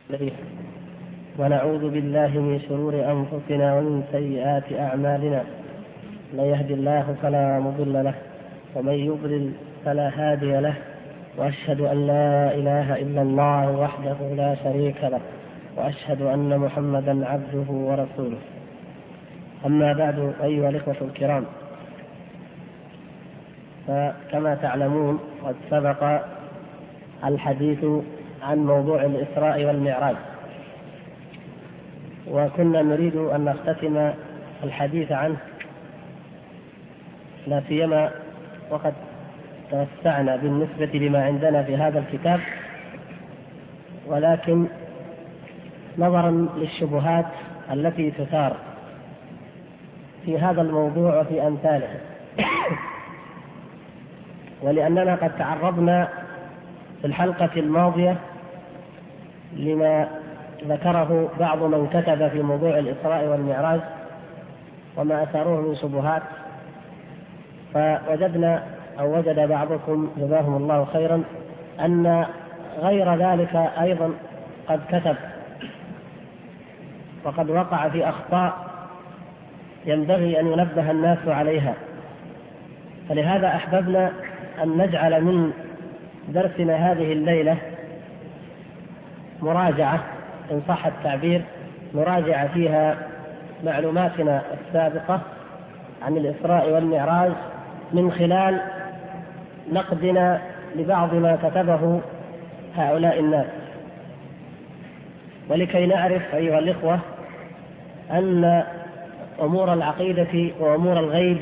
ونعوذ بالله من شرور أنفسنا ومن سيئات أعمالنا. من يهد الله فلا مضل له ومن يضلل فلا هادي له، وأشهد أن لا إله إلا الله وحده لا شريك له، وأشهد أن محمدا عبده ورسوله. أما بعد، أيها الإخوة الكرام، فكما تعلمون قد سبق الحديث عن موضوع الإسراء والمعراج، وكنا نريد أن نختتم الحديث عنه، لا سيما وقد توسعنا بالنسبة لما عندنا في هذا الكتاب، ولكن نظرا للشبهات التي تثار في هذا الموضوع وفي أمثاله، ولأننا قد تعرضنا في الحلقة الماضية لما ذكره بعض من كتب في موضوع الإسراء والمعراج وما أثاروه من شبهات، فوجدنا أو وجد بعضكم جزاهم الله خيرا أن غير ذلك أيضا قد كتب وقد وقع في أخطاء ينبغي أن ينبه الناس عليها. فلهذا أحببنا أن نجعل من درسنا هذه الليلة مراجعة، إن صح التعبير، نراجع فيها معلوماتنا السابقة عن الإسراء والمعراج من خلال نقدنا لبعض ما كتبه هؤلاء الناس، ولكي نعرف أيها الإخوة أن أمور العقيدة وأمور الغيب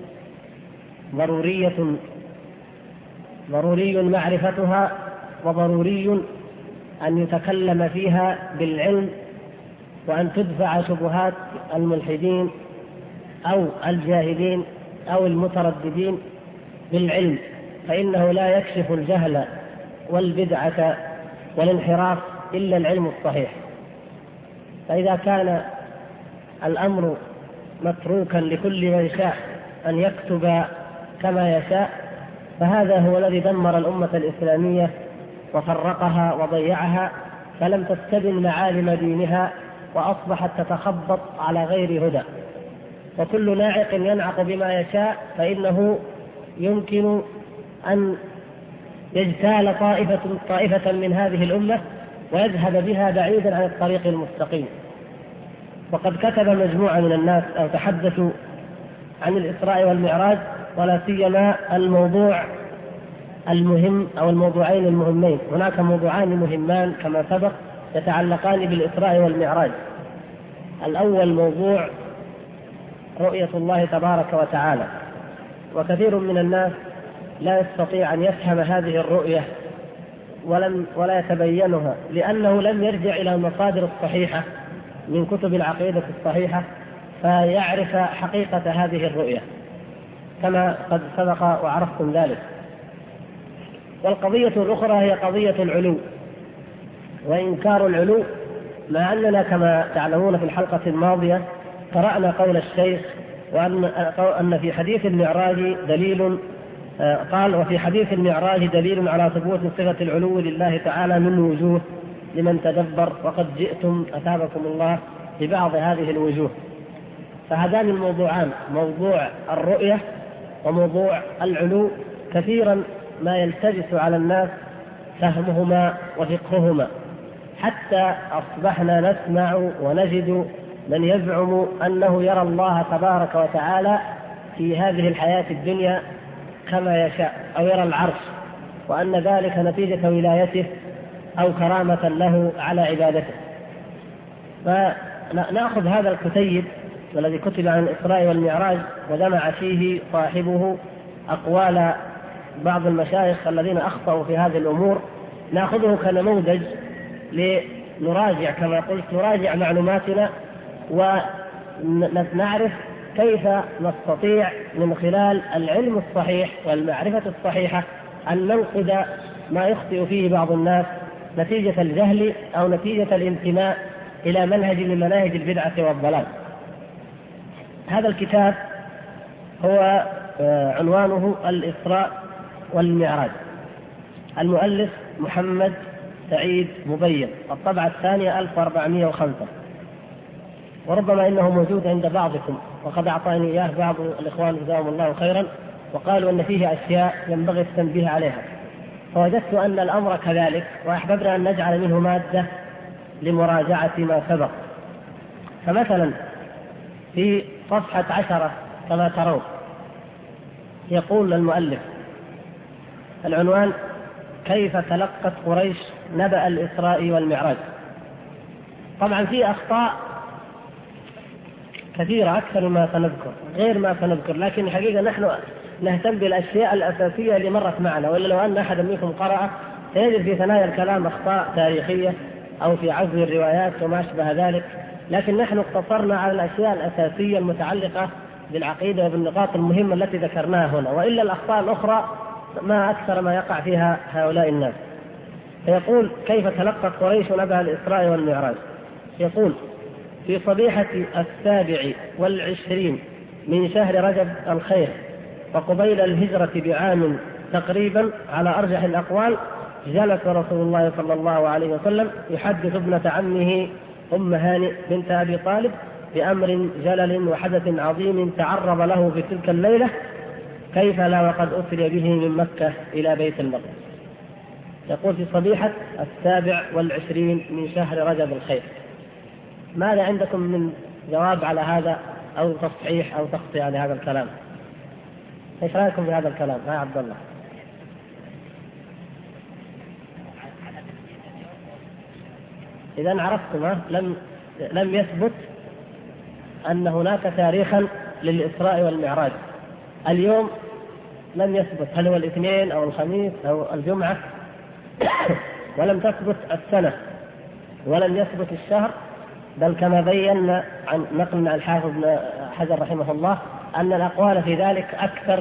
ضروري معرفتها، وضروري أن يتكلم فيها بالعلم، وأن تدفع شبهات الملحدين أو الجاهلين أو المترددين بالعلم، فإنه لا يكشف الجهل والبدعة والانحراف إلا العلم الصحيح. فإذا كان الأمر متروكا لكل من شاء أن يكتب كما يشاء، فهذا هو الذي دمر الأمة الإسلامية وفرقها وضيعها، فلم تستبن معالم دينها وأصبحت تتخبط على غير هدى. وكل ناعق ينعق بما يشاء فإنه يمكن أن يجتال طائفة من هذه الأمة ويذهب بها بعيدا عن الطريق المستقيم. وقد كتب مجموعة من الناس أو تحدثوا عن الإسراء والمعراج، ولا سيما الموضوع المهم أو الموضوعين المهمين. هناك موضوعان مهمان كما سبق يتعلقان بالإسراء والمعراج. الأول موضوع رؤية الله تبارك وتعالى، وكثير من الناس لا يستطيع أن يفهم هذه الرؤية ولا يتبينها، لأنه لم يرجع إلى المصادر الصحيحة من كتب العقيدة الصحيحة فيعرف حقيقة هذه الرؤية كما قد سبق وعرفتم ذلك. والقضية الأخرى هي قضية العلو وإنكار العلو، مع أننا كما تعلمون في الحلقة الماضية قرأنا قول الشيخ وأن في حديث المعراج دليل، قال: وفي حديث المعراج دليل على ثبوت صفة العلو لله تعالى من وجوه لمن تدبر، وقد جئتم أثابكم الله ببعض هذه الوجوه. فهذان الموضوعان، موضوع الرؤية وموضوع العلو، كثيرا ما يلتبس على الناس فهمهما وفقههما، حتى أصبحنا نسمع ونجد من يزعم أنه يرى الله تبارك وتعالى في هذه الحياة الدنيا كما يشاء، أو يرى العرش، وأن ذلك نتيجة ولايته أو كرامة له على عبادته. فنأخذ هذا الكتيب الذي كتب عن الإسراء والمعراج وجمع فيه صاحبه أقوال بعض المشايخ الذين أخطأوا في هذه الأمور، نأخذه كنموذج لنراجع، كما قلت، نراجع معلوماتنا ونعرف كيف نستطيع من خلال العلم الصحيح والمعرفة الصحيحة أن ننقذ ما يخطئ فيه بعض الناس نتيجة الجهل أو نتيجة الانتماء إلى منهج من مناهج البدعة والضلال. هذا الكتاب هو عنوانه الإسراء والمعراج، المؤلف محمد سعيد مبين، الطبعة الثانية 1405، وربما إنه موجود عند بعضكم، وقد أعطاني إياه بعض الإخوان جزاهم الله خيرا، وقالوا أن فيه أشياء ينبغي التنبيه عليها، فوجدت أن الأمر كذلك، وأحببنا أن نجعل منه مادة لمراجعة ما سبق. فمثلا في صفحة 10 كما ترون يقول المؤلف العنوان: كيف تلقت قريش نبأ الإسراء والمعراج. طبعا في أخطاء كثيرة أكثر ما سنذكر غير ما سنذكر، لكن الحقيقة نحن نهتم بالأشياء الأساسية اللي مرت معنا، وإلا لو أن أحد منكم قرأ سيجد في ثنايا الكلام أخطاء تاريخية أو في عزو الروايات وما أشبه ذلك، لكن نحن اقتصرنا على الأشياء الأساسية المتعلقة بالعقيدة وبالنقاط المهمة التي ذكرناها هنا، وإلا الأخطاء الأخرى ما أكثر ما يقع فيها هؤلاء الناس. فيقول: كيف تلقت قريش نبأ الإسراء والمعراج؟ يقول: في صبيحة 27 من شهر رجب الخير، وقبيل الهجرة بعام تقريبا على أرجح الأقوال، جلس رسول الله صلى الله عليه وسلم يحدث ابنة عمه أم هانئ بنت أبي طالب بأمر جلل وحدث عظيم تعرض له في تلك الليلة، كيف لا وقد أسري به من مكة إلى بيت المقدس. يقول: في صبيحة 27 من شهر رجب الخير. ماذا عندكم من جواب على هذا أو تصحيح أو تخطئة لهذا الكلام؟ ايش رايكم بهذا الكلام يا عبد الله؟ إذا عرفتم لم يثبت أن هناك تاريخا للإسراء والمعراج. اليوم لم يثبت هل هو الاثنين أو الخميس أو الجمعة ولم تثبت السنة ولم يثبت الشهر، بل كما بينا عن نقلنا الحافظ ابن حجر رحمه الله أن الأقوال في ذلك أكثر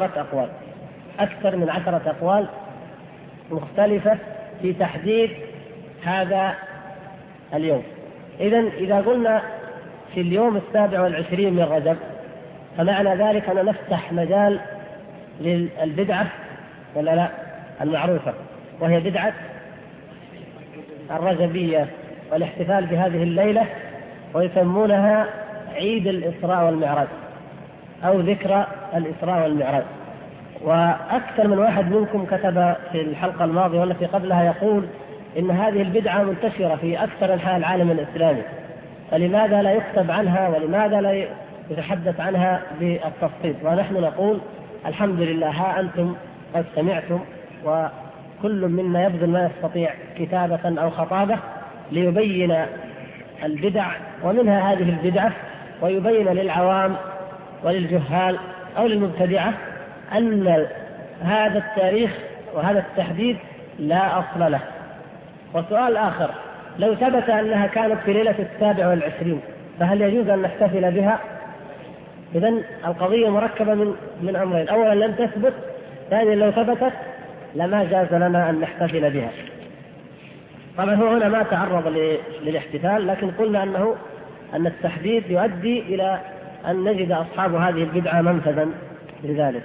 من 10 أقوال مختلفة في تحديد هذا اليوم. إذا قلنا في اليوم 27 من رجب، فمعنى ذلك أن نفتح مجال للبدعة ولا لا المعروفة، وهي بدعة الرجبية والاحتفال بهذه الليلة، ويسمونها عيد الإسراء والمعراج أو ذكرى الإسراء والمعراج. وأكثر من واحد منكم كتب في الحلقة الماضية والتي قبلها يقول إن هذه البدعة منتشرة في أكثر أنحاء العالم الإسلامي، فلماذا لا يكتب عنها ولماذا لا يتحدث عنها بالتفصيل؟ ونحن نقول الحمد لله، ها أنتم قد سمعتم، وكل منا يبذل ما يستطيع كتابة أو خطابة ليبين البدع ومنها هذه البدعة، ويبين للعوام وللجهال أو للمبتدعة أن هذا التاريخ وهذا التحديد لا أصل له. والسؤال الآخر: لو ثبت أنها كانت في ليلة 27 فهل يجوز أن نحتفل بها؟ إذن القضية مركبة من أمرين: أولا لم تثبت، ثانيا لو ثبتت لما جاز لنا أن نحتفل بها. طبعا هو هنا ما تعرض للاحتفال، لكن قلنا أن التحديد يؤدي إلى أن نجد أصحاب هذه البدعة منفذا لذلك.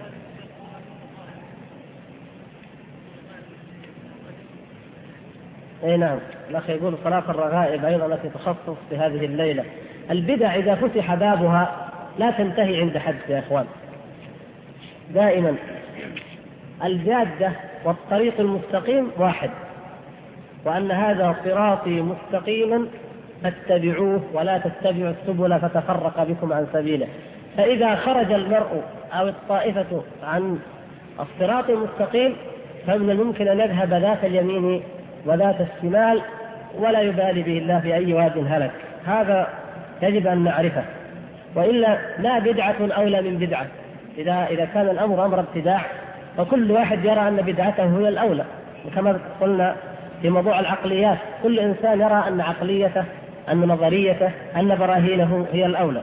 اي نعم، الاخ يقول صلاة الرغائب ايضا التي تخصص بهذه الليلة. البدع اذا فتح بابها لا تنتهي عند حد يا اخوان، دائما الجادة والطريق المستقيم واحد، وان هذا صراطي مستقيما فاتبعوه ولا تتبعوا السبل فتفرق بكم عن سبيله. فاذا خرج المرء او الطائفة عن الصراط المستقيم فمن الممكن ان يذهب ذات اليمين وذات الشمال ولا يبالي به الله في أي واد هلك. هذا يجب أن نعرفه، وإلا لا بدعة أولى من بدعة. إذا كان الأمر أمر ابتداع فكل واحد يرى أن بدعته هي الأولى، وكما قلنا في موضوع العقليات كل إنسان يرى أن عقليته، أن نظريته، أن براهينه هي الأولى.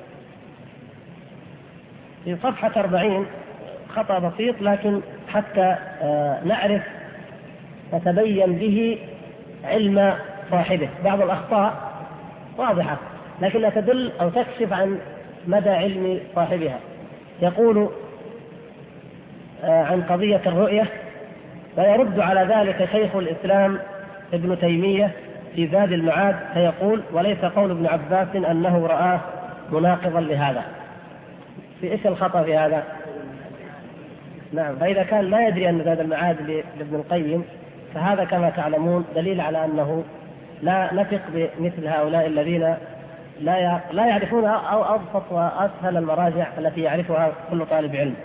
في صفحة 40 خطأ بسيط لكن حتى نعرف فتبين به علم صاحبه. بعض الأخطاء واضحة لكنها تدل أو تكشف عن مدى علم صاحبها. يقول عن قضية الرؤية: ويرد على ذلك شيخ الإسلام ابن تيمية في زاد المعاد فيقول: وليس قول ابن عباس أنه رآه مناقضا لهذا. في إيش الخطأ في هذا؟ نعم، فإذا كان لا يدري أن زاد المعاد لابن القيم فهذا كما تعلمون دليل على أنه لا نثق بمثل هؤلاء الذين لا يعرفون أو أبسط وأسهل المراجع التي يعرفها كل طالب علم.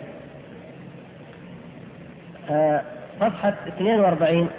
صفحة 42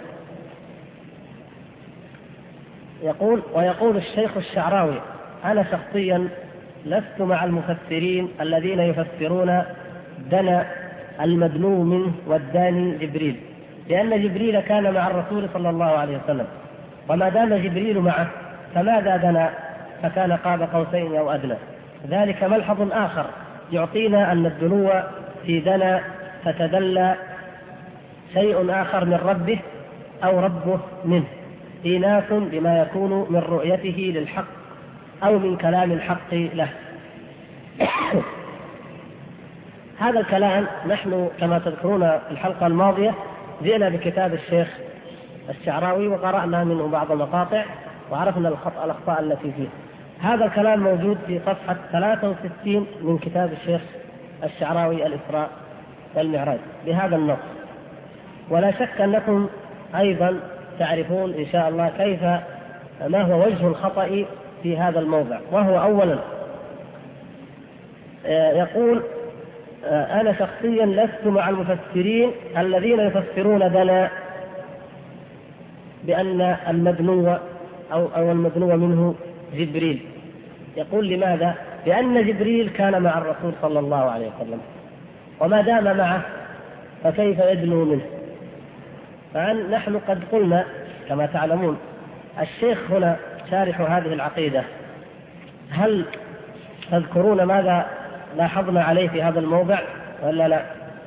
يقول: ويقول الشيخ الشعراوي: أنا شخصيا لست مع المفسرين الذين يفسرون دنا المدنو منه والداني جبريل، لأن جبريل كان مع الرسول صلى الله عليه وسلم، وما دام جبريل معه فماذا دنا؟ فكان قاب قوسين أو أدنى. ذلك ملحظ آخر يعطينا أن الدنو في دنا فتدلى شيء آخر من ربه أو ربه منه، إيناس بما يكون من رؤيته للحق أو من كلام الحق له. هذا الكلام نحن كما تذكرون الحلقة الماضية جئنا بكتاب الشيخ الشعراوي وقرأنا منه بعض المقاطع وعرفنا الأخطاء التي فيه. هذا الكلام موجود في صفحة 63 من كتاب الشيخ الشعراوي الإسراء والمعراج بهذا النص. ولا شك أنكم أيضا تعرفون إن شاء الله كيف ما هو وجه الخطأ في هذا الموضع. وهو أولا يقول: أنا شخصيا لست مع المفسرين الذين يفسرون دنا بأن المدنو أو المدنو منه جبريل. يقول: لماذا؟ لأن جبريل كان مع الرسول صلى الله عليه وسلم، وما دام معه فكيف يدنو منه؟ فنحن قد قلنا كما تعلمون الشيخ هنا شارح هذه العقيدة، هل تذكرون ماذا لاحظنا عليه في هذا الموضع ولا لا؟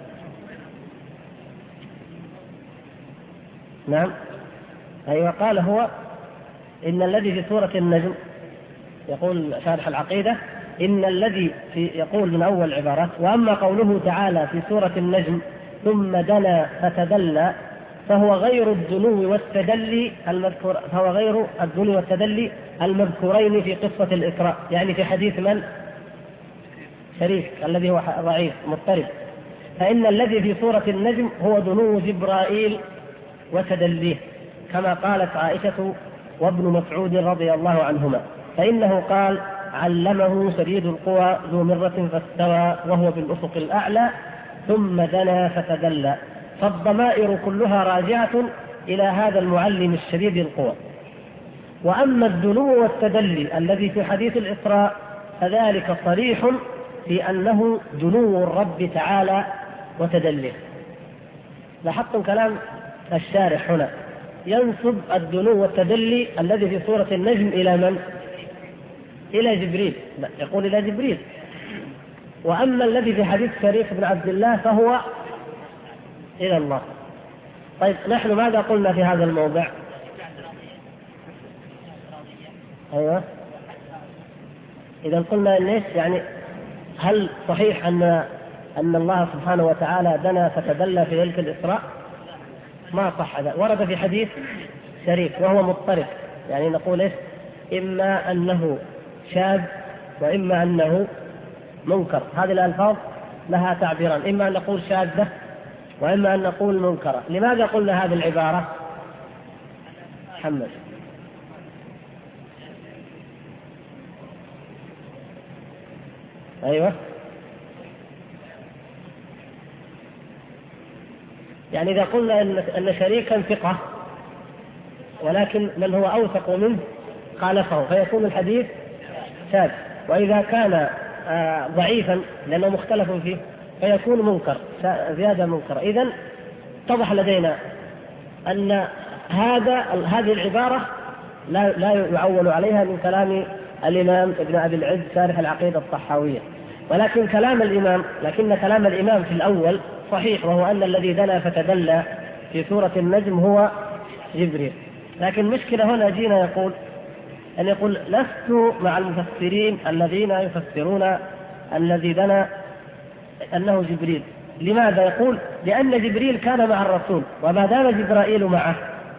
نعم، أيوة، قال هو: إن الذي في سورة النجم، يقول شارح العقيدة: إن الذي يقول من أول عبارات: وأما قوله تعالى في سورة النجم ثم دنا فتدلى فهو غير الدنو والتدلي المذكور، فهو غير الدنو والتدلي المذكورين في قصة الإسراء، يعني في حديث من؟ شريك الذي هو ضعيف مضطرب. فإن الذي في سورة النجم هو دنو جبرائيل وتدليه، كما قالت عائشة وابن مسعود رضي الله عنهما، فإنه قال: علمه شديد القوى ذو مرة فاستوى وهو بالأفق الأعلى ثم دنا فتدلى. فالضمائر كلها راجعة إلى هذا المعلم الشديد القوى. وأما الدنو والتدلي الذي في حديث الإسراء فذلك صريح في أنه دنو الرب تعالى وتدليه. لاحظتم كلام الشارح هنا ينسب الدنو والتدلي الذي في سورة النجم إلى من؟ إلى جبريل، لا، يقول إلى جبريل. وأما الذي في حديث شريك بن عبد الله فهو إلى الله. طيب، نحن ماذا قلنا في هذا الموضع؟ أيوة، إذا قلنا ليش يعني هل صحيح أن الله سبحانه وتعالى دنا فتدلى في ليلة الإسراء؟ ما صح هذا، ورد في حديث شريك وهو مضطرب، يعني نقول إيش؟ إما أنه شاذ وإما أنه منكر. هذه الألفاظ لها تعبيران، إما أن نقول شاذة وإما أن نقول منكرة. لماذا قلنا هذه العبارة؟ محمد. أيوة، يعني إذا قلنا أن شريكا ثقة ولكن من هو أوثق منه خالفه فيكون الحديث شاذ، وإذا كان ضعيفا لأنه مختلف فيه فيكون منكر، زيادة منكر. إذن اتضح لدينا أن هذه العبارة لا يعول عليها من كلام الإمام ابن أبي العز شارح العقيدة الطحاوية، لكن كلام الإمام في الأول صحيح، وهو أن الذي دنا فتدلى في سورة النجم هو جبريل. لكن مشكلة هنا جينا يقول لست مع المفسرين الذين يفسرون الذي دنا أنه جبريل. لماذا؟ يقول لأن جبريل كان مع الرسول، وما دام جبرائيل معه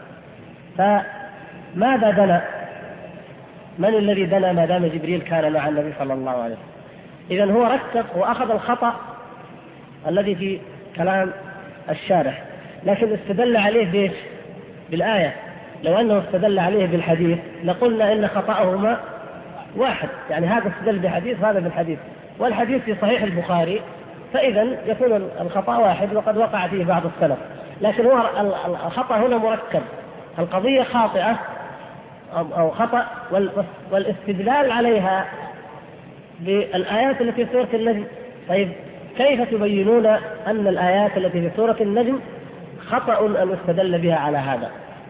فماذا دنا؟ من الذي دنا ما دام جبريل كان مع النبي صلى الله عليه وسلم؟ إذن هو ركب وأخذ الخطأ الذي في كلام الشارح، لكن استدل عليه بإيش؟ بالآية. لو أنه استدل عليه بالحديث لقلنا إن خطأهما واحد، يعني هذا استدل بحديث هذا بالحديث، والحديث في صحيح البخاري، فإذا يكون الخطأ واحد وقد وقع فيه بعض السلف. لكن هو الخطأ هنا مركب، القضية خاطئة أو خطأ، والاستدلال عليها بالآيات التي في سورة النجم. طيب كيف تبينون أن الآيات التي في سورة النجم خطأ أن يستدل بها على هذا؟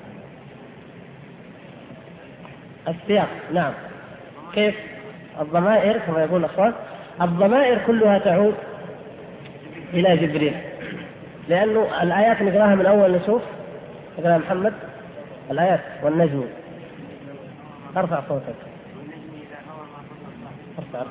السياق. نعم. كيف؟ الضمائر كما يقول الأخوان، الضمائر كلها تعود إلى جبريل، لأنه الآيات نقراها من أول نشوف. نقراها محمد الآيات والنجم. ارفع صوتك. ارفع.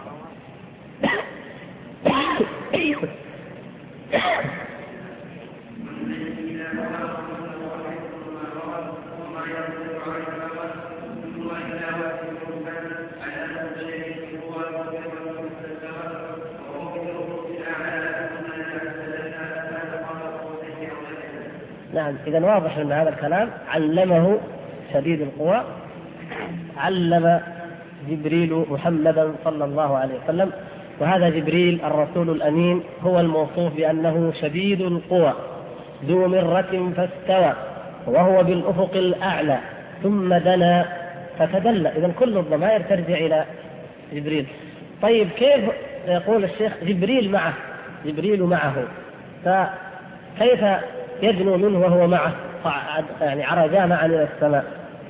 نعم. إذا واضح أن هذا الكلام علمه شديد القوى، علم جبريل محمدا صلى الله عليه وسلم، وهذا جبريل الرسول الأمين هو الموصوف بأنه شديد القوى ذو مرة فاستوى وهو بالأفق الأعلى ثم دنا فتدلى. إذن كل الضمائر ترجع إلى جبريل. طيب كيف يقول الشيخ جبريل معه، فكيف يدنو منه وهو معه؟ يعني عرجا معا إلى السماء.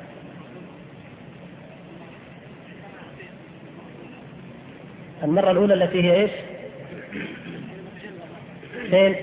المرة الأولى التي هي إيش؟ فين؟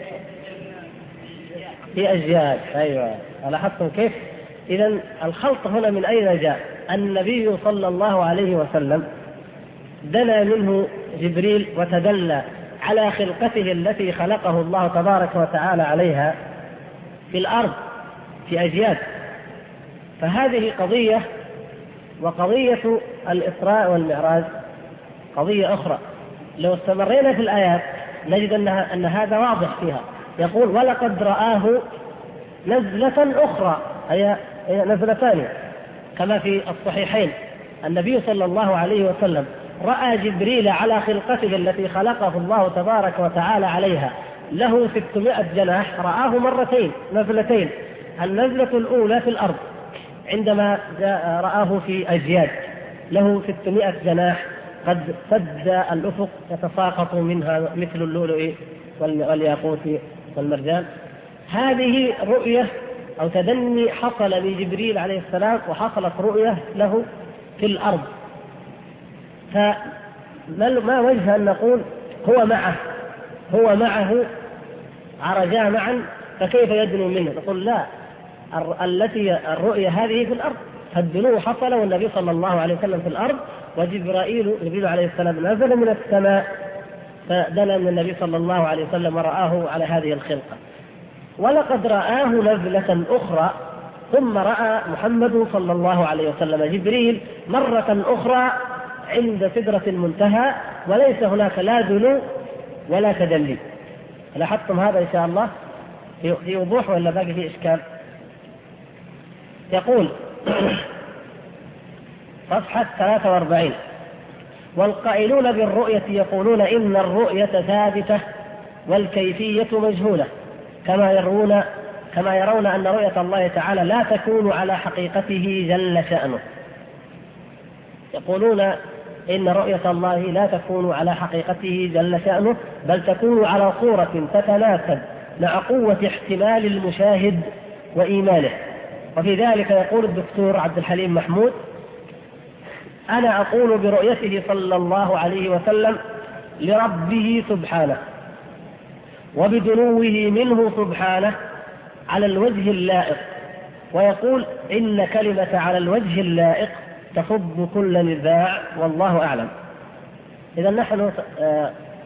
في أجيال. أيوة، لاحظتم كيف؟ إذن الخلط هنا من أين جاء؟ النبي صلى الله عليه وسلم دنا منه جبريل وتدلى على خلقته التي خلقه الله تبارك وتعالى عليها في الأرض في أجيال. فهذه قضية، وقضية الإسراء والمعراج قضية أخرى. لو استمرينا في الآيات نجد أن هذا واضح فيها. يقول ولقد رآه نزلة أخرى، هي نزلتان كما في الصحيحين. النبي صلى الله عليه وسلم رأى جبريل على خلقته التي خلقه الله تبارك وتعالى عليها، له 600 جناح، رآه مرتين نزلتين. النزلة الأولى في الأرض عندما رآه في أجياد، له 600 جناح قد سد الأفق يتساقط منها مثل اللؤلؤ والياقوت والمرجان. هذه رؤية أو تدني حصل لجبريل عليه السلام، وحصلت رؤية له في الأرض. فما وجه أن نقول هو معه عرجا معا فكيف يدنو منه؟ نقول لا، الرؤية هذه في الأرض، فالدنو حصل والنبي صلى الله عليه وسلم في الأرض، وجبريل عليه السلام نزل من السماء فدنا من النبي صلى الله عليه وسلم ورآه على هذه الخلقة. ولقد رآه نزلة أخرى، ثم رأى محمد صلى الله عليه وسلم جبريل مرة أخرى عند سدرة المنتهى، وليس هناك لا دنو ولا تدلي. لاحظتم هذا إن شاء الله في وضوح ولا باقي في إشكال؟ يقول صفحة 43: والقائلون بالرؤية يقولون إن الرؤية ثابتة والكيفية مجهولة، كما يرون أن رؤية الله تعالى لا تكون على حقيقته جل شأنه. يقولون إن رؤية الله لا تكون على حقيقته جل شأنه، بل تكون على صورة تتناسب مع قوة احتمال المشاهد وإيمانه. وفي ذلك يقول الدكتور عبد الحليم محمود: أنا أقول برؤيته صلى الله عليه وسلم لربه سبحانه وبدنوه منه سبحانه على الوجه اللائق، ويقول إن كلمة على الوجه اللائق تفض كل نزاع والله أعلم. إذا نحن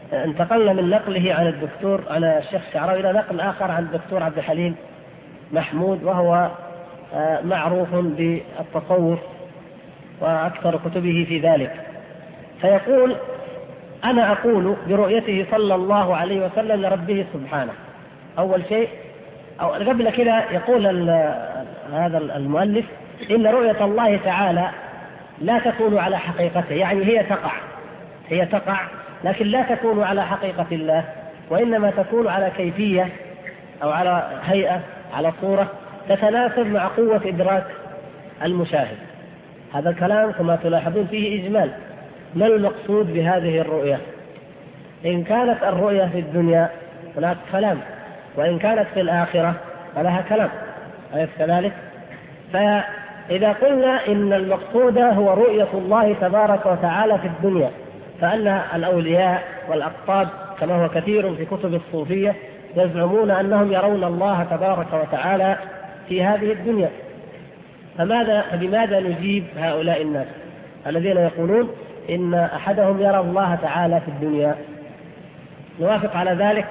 انتقلنا من نقله عن الدكتور عن الشيخ الشعراوي إلى نقل آخر عن الدكتور عبد الحليم محمود، وهو معروف بالتصوف وأكثر كتبه في ذلك. فيقول: أنا أقول برؤيته صلى الله عليه وسلم لربه سبحانه. أول شيء أو قبل كده يقول هذا المؤلف إن رؤية الله تعالى لا تكون على حقيقته، يعني هي تقع لكن لا تكون على حقيقة الله، وإنما تكون على كيفية أو على هيئة، على صورة تتناسب مع قوة إدراك المشاهد. هذا الكلام كما تلاحظون فيه إجمال. ما المقصود بهذه الرؤية؟ إن كانت الرؤية في الدنيا هناك كلام، وإن كانت في الآخرة فلها كلام، أليس كذلك؟ فإذا قلنا إن المقصود هو رؤية الله تبارك وتعالى في الدنيا، فأن الأولياء والأقطاب كما هو كثير في كتب الصوفية يزعمون أنهم يرون الله تبارك وتعالى في هذه الدنيا. فبماذا نجيب هؤلاء الناس الذين يقولون إن أحدهم يرى الله تعالى في الدنيا؟ نوافق على ذلك؟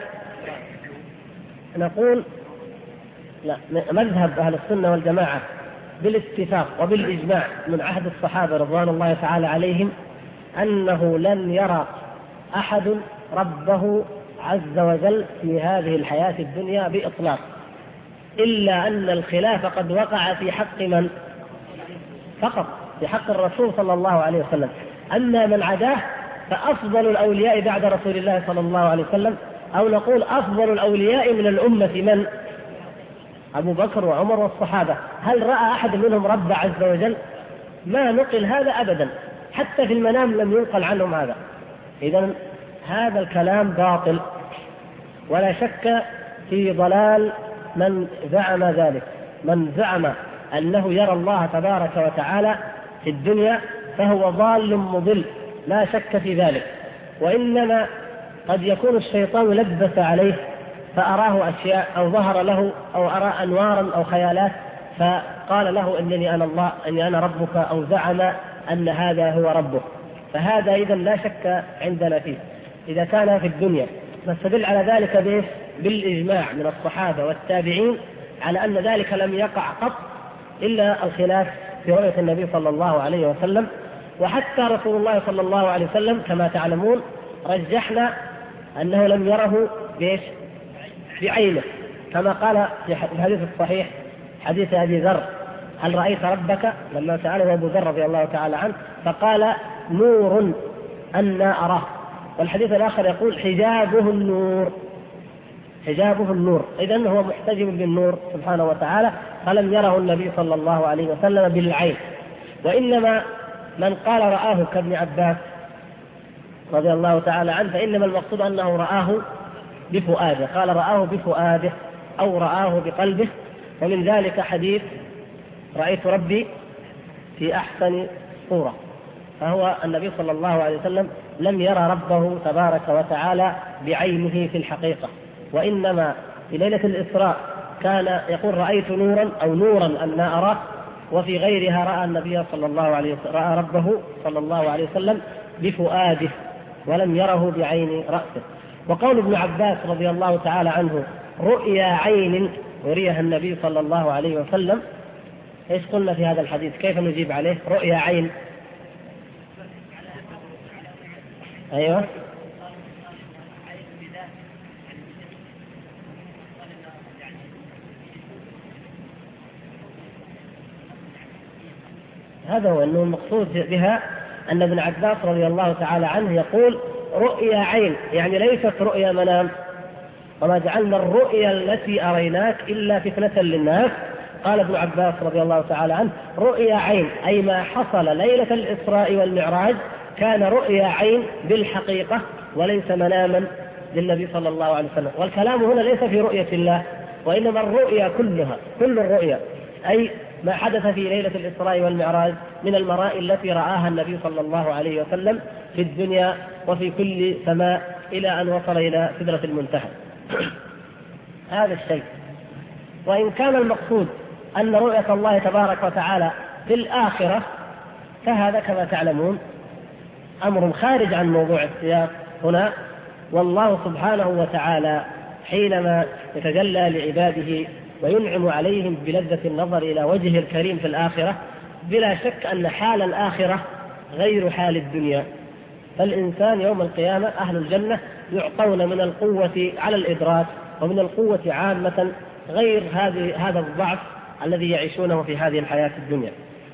نقول لا، مذهب أهل السنة والجماعة بالاتفاق وبالإجماع من عهد الصحابة رضوان الله تعالى عليهم أنه لن يرى أحد ربه عز وجل في هذه الحياة الدنيا بإطلاق، إلا أن الخلاف قد وقع في حق من؟ فقط في حق الرسول صلى الله عليه وسلم. أما من عداه فأفضل الأولياء بعد رسول الله صلى الله عليه وسلم، أو نقول أفضل الأولياء من الأمة من؟ أبو بكر وعمر والصحابة. هل رأى أحد منهم رب عز وجل؟ ما نقل هذا أبدا، حتى في المنام لم ينقل عنهم هذا. إذن هذا الكلام باطل، ولا شك في ضلال من زعم ذلك. من زعم أنه يرى الله تبارك وتعالى في الدنيا فهو ضال مضل، لا شك في ذلك. وإنما قد يكون الشيطان لبس عليه فأراه أشياء أو ظهر له أو أرى أنوارا أو خيالات فقال له إنني أنا الله، إني أنا ربك، أو زعم أن هذا هو ربه. فهذا إذن لا شك عندنا فيه إذا كان في الدنيا. نستدل على ذلك بالإجماع من الصحابة والتابعين على أن ذلك لم يقع قط إلا الخلاف في رؤية النبي صلى الله عليه وسلم. وحتى رسول الله صلى الله عليه وسلم كما تعلمون رجحنا أنه لم يره بعينه، كما قال في الحديث الصحيح حديث أبي ذر: هل رأيت ربك؟ لما سأله أبو ذر رضي الله تعالى عنه فقال: نور أنا أراه. والحديث الآخر يقول: حجابه النور، حجابه النور. إذن هو محتجب بالنور سبحانه وتعالى، فلم يره النبي صلى الله عليه وسلم بالعين. وإنما من قال رآه كابن عباس رضي الله تعالى عنه فإنما المقصود أنه رآه بفؤاده، قال رآه بفؤاده أو رآه بقلبه. ومن ذلك حديث: رأيت ربي في أحسن صورة. فهو النبي صلى الله عليه وسلم لم يرى ربه تبارك وتعالى بعينه في الحقيقة، وإنما في ليلة الإسراء كان يقول: رأيت نورا أو نورا أنا أراه. وفي غيرها رأى النبي صلى الله عليه وسلم رأى ربه صلى الله عليه وسلم بفؤاده ولم يره بعين رأسه. وقول ابن عباس رضي الله تعالى عنه: رؤيا عين وريها النبي صلى الله عليه وسلم، ايش قلنا في هذا الحديث؟ كيف نجيب عليه؟ رؤيا عين، ايوه هذا هو، أنه المقصود بها أن ابن عباس رضي الله تعالى عنه يقول: رؤيا عين، يعني ليست رؤيا منام. وما جعلنا الرؤيا التي أريناك إلا فتنة للناس. قال ابن عباس رضي الله تعالى عنه: رؤيا عين، أي ما حصل ليلة الإسراء والمعراج كان رؤيا عين بالحقيقة وليس مناما للنبي صلى الله عليه وسلم. والكلام هنا ليس في رؤية الله، وإنما الرؤيا كلها، كل الرؤيا، أي ما حدث في ليلة الإسراء والمعراج من المرائي التي رآها النبي صلى الله عليه وسلم في الدنيا وفي كل سماء إلى أن وصل إلى سدرة المنتهى. هذا الشيء. وإن كان المقصود أن رؤية الله تبارك وتعالى في الآخرة فهذا كما تعلمون أمر خارج عن موضوع السياق هنا، والله سبحانه وتعالى حينما يتجلى لعباده وينعم عليهم بلذة النظر إلى وجهه الكريم في الآخرة، بلا شك أن حال الآخرة غير حال الدنيا. فالإنسان يوم القيامة أهل الجنة يعطون من القوة على الإدراك ومن القوة عامة غير هذا الضعف الذي يعيشونه في هذه الحياة الدنيا.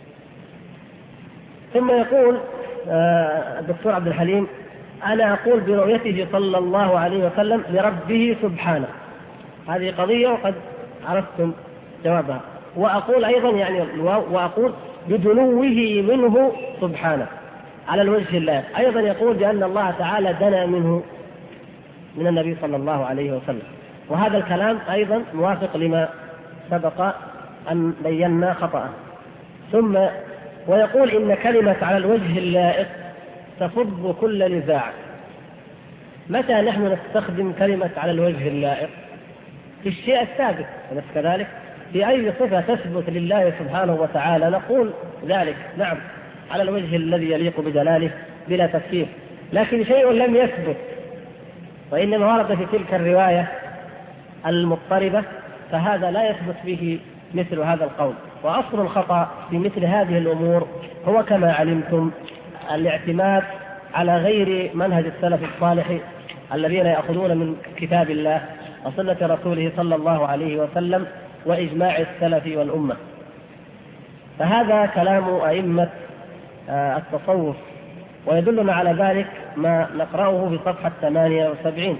ثم يقول الدكتور عبد الحليم: أنا أقول برؤيته صلى الله عليه وسلم لربه سبحانه. هذه قضية وقد عرفتم جوابها. وأقول أيضا وأقول بدنوه منه سبحانه على الوجه الله. أيضا يقول بأن الله تعالى دنا منه من النبي صلى الله عليه وسلم. وهذا الكلام أيضا موافق لما سبق أن بينا خطأه. ثم ويقول إن كلمة على الوجه اللائق تفض كل نزاع. متى نحن نستخدم كلمة على الوجه اللائق؟ في الشيء الثابت، أليس كذلك؟ في أي صفة تثبت لله سبحانه وتعالى نقول ذلك نعم على الوجه الذي يليق بجلاله بلا تفكير. لكن شيء لم يثبت وإنما ورد في تلك الرواية المضطربة، فهذا لا يثبت به مثل هذا القول. وأصل الخطأ في مثل هذه الأمور هو كما علمتم الاعتماد على غير منهج السلف الصالح الذين يأخذون من كتاب الله وسنة رسوله صلى الله عليه وسلم وإجماع السلف والأمة. فهذا كلام أئمة التصوف، ويدلنا على ذلك ما نقرأه في صفحة 78.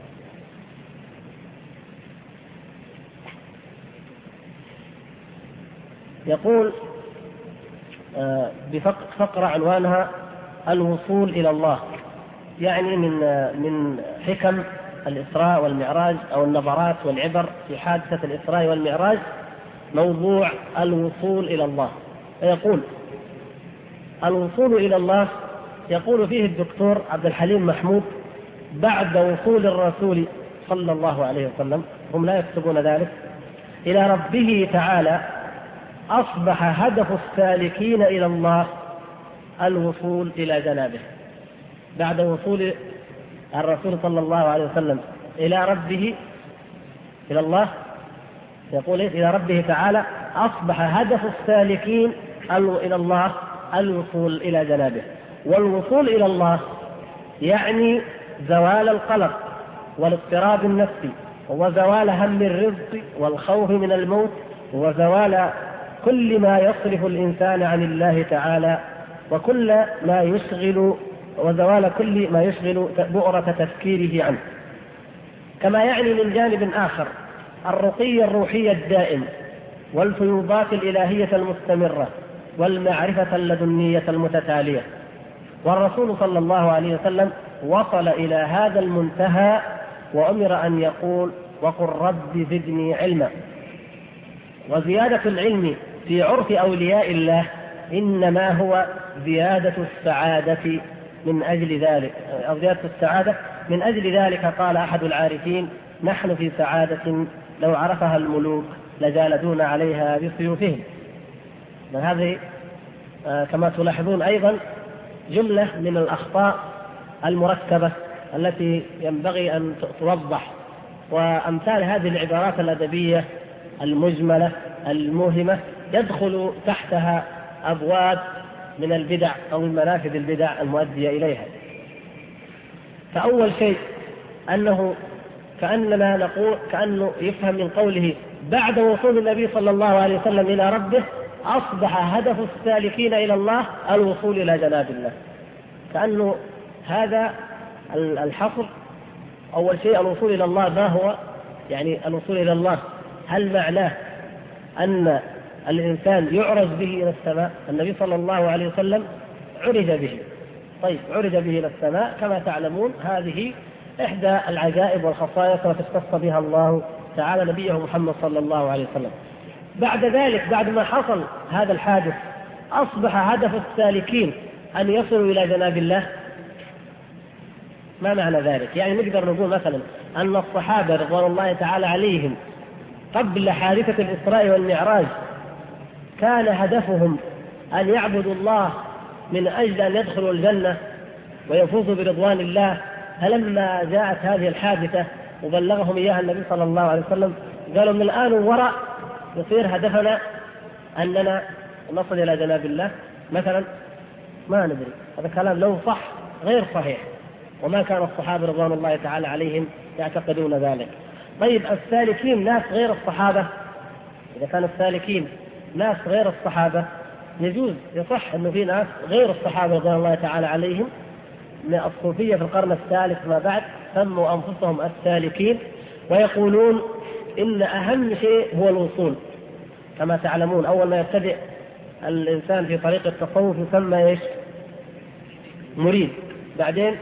يقول بفقرة عنوانها الوصول إلى الله، يعني من حكم الإسراء والمعراج أو النظرات والعبر في حادثة الإسراء والمعراج موضوع الوصول إلى الله. فيقول الوصول إلى الله، يقول فيه الدكتور عبد الحليم محمود: بعد وصول الرسول صلى الله عليه وسلم، هم لا يكتبون ذلك، إلى ربه تعالى، أصبح هدف السالكين إلى الله الوصول إلى جنابه. بعد وصول الرسول صلى الله عليه وسلم إلى ربه إلى الله، يقول إلى ربه تعالى أصبح هدف السالكين إلى الله الوصول إلى جنابه. والوصول إلى الله يعني زوال القلق والاضطراب النفسي، وزوال هم الرزق والخوف من الموت، وزوال كل ما يصرف الإنسان عن الله تعالى، وزوال كل ما يشغل بؤرة تفكيره عنه. كما يعني من جانب آخر الرقي الروحي الدائم والفيوضات الإلهية المستمرة والمعرفة اللدنية المتتالية. والرسول صلى الله عليه وسلم وصل إلى هذا المنتهى وأمر أن يقول: وقل رب زدني علما. وزيادة العلم في عرف أولياء الله إنما هو زيادة السعادة من أجل ذلك، أو زيادة السعادة من أجل ذلك. قال أحد العارفين: نحن في سعادة لو عرفها الملوك لجالدون عليها بسيوفهم. هذه كما تلاحظون أيضا جملة من الأخطاء المركبة التي ينبغي أن توضح. وأمثال هذه العبارات الأدبية المجملة الموهمة يدخل تحتها أبواب من البدع أو من منافذ البدع المؤدية إليها. فأول شيء أنه كأننا نقول، كأنه يفهم من قوله بعد وصول النبي صلى الله عليه وسلم إلى ربه أصبح هدف السالكين إلى الله الوصول إلى جناب الله. كأنه هذا الحصر. أول شيء الوصول إلى الله ما هو؟ يعني الوصول إلى الله هل معناه أن الإنسان يعرج به إلى السماء؟ النبي صلى الله عليه وسلم عرج به. طيب، عرج به إلى السماء كما تعلمون، هذه إحدى العجائب والخصائص التي اختص بها الله تعالى نبيه محمد صلى الله عليه وسلم. بعد ذلك، بعد ما حصل هذا الحادث، أصبح هدف السالكين أن يصلوا إلى جناب الله. ما معنى ذلك؟ يعني نقدر نقول مثلا أن الصحابة رضوان الله تعالى عليهم قبل حادثة الإسراء والمعراج كان هدفهم أن يعبدوا الله من أجل أن يدخلوا الجنة ويفوزوا برضوان الله، فلما جاءت هذه الحادثة وبلغهم إياها النبي صلى الله عليه وسلم قالوا من الآن وراء يصير هدفنا أننا نصل إلى جناب الله مثلا. ما ندري، هذا كلام لو صح غير صحيح، وما كان الصحابة رضوان الله تعالى عليهم يعتقدون ذلك. طيب السالكين ناس غير الصحابة، إذا كان السالكين ناس غير الصحابة يجوز يصح أنه في ناس غير الصحابة رضوان الله تعالى عليهم من الصوفية في القرن الثالث ما بعد سموا أنفسهم السالكين، ويقولون إن أهم شيء هو الوصول. كما تعلمون أول ما يبتدئ الإنسان في طريق التصوف يسمى إيش؟ مريد، بعدين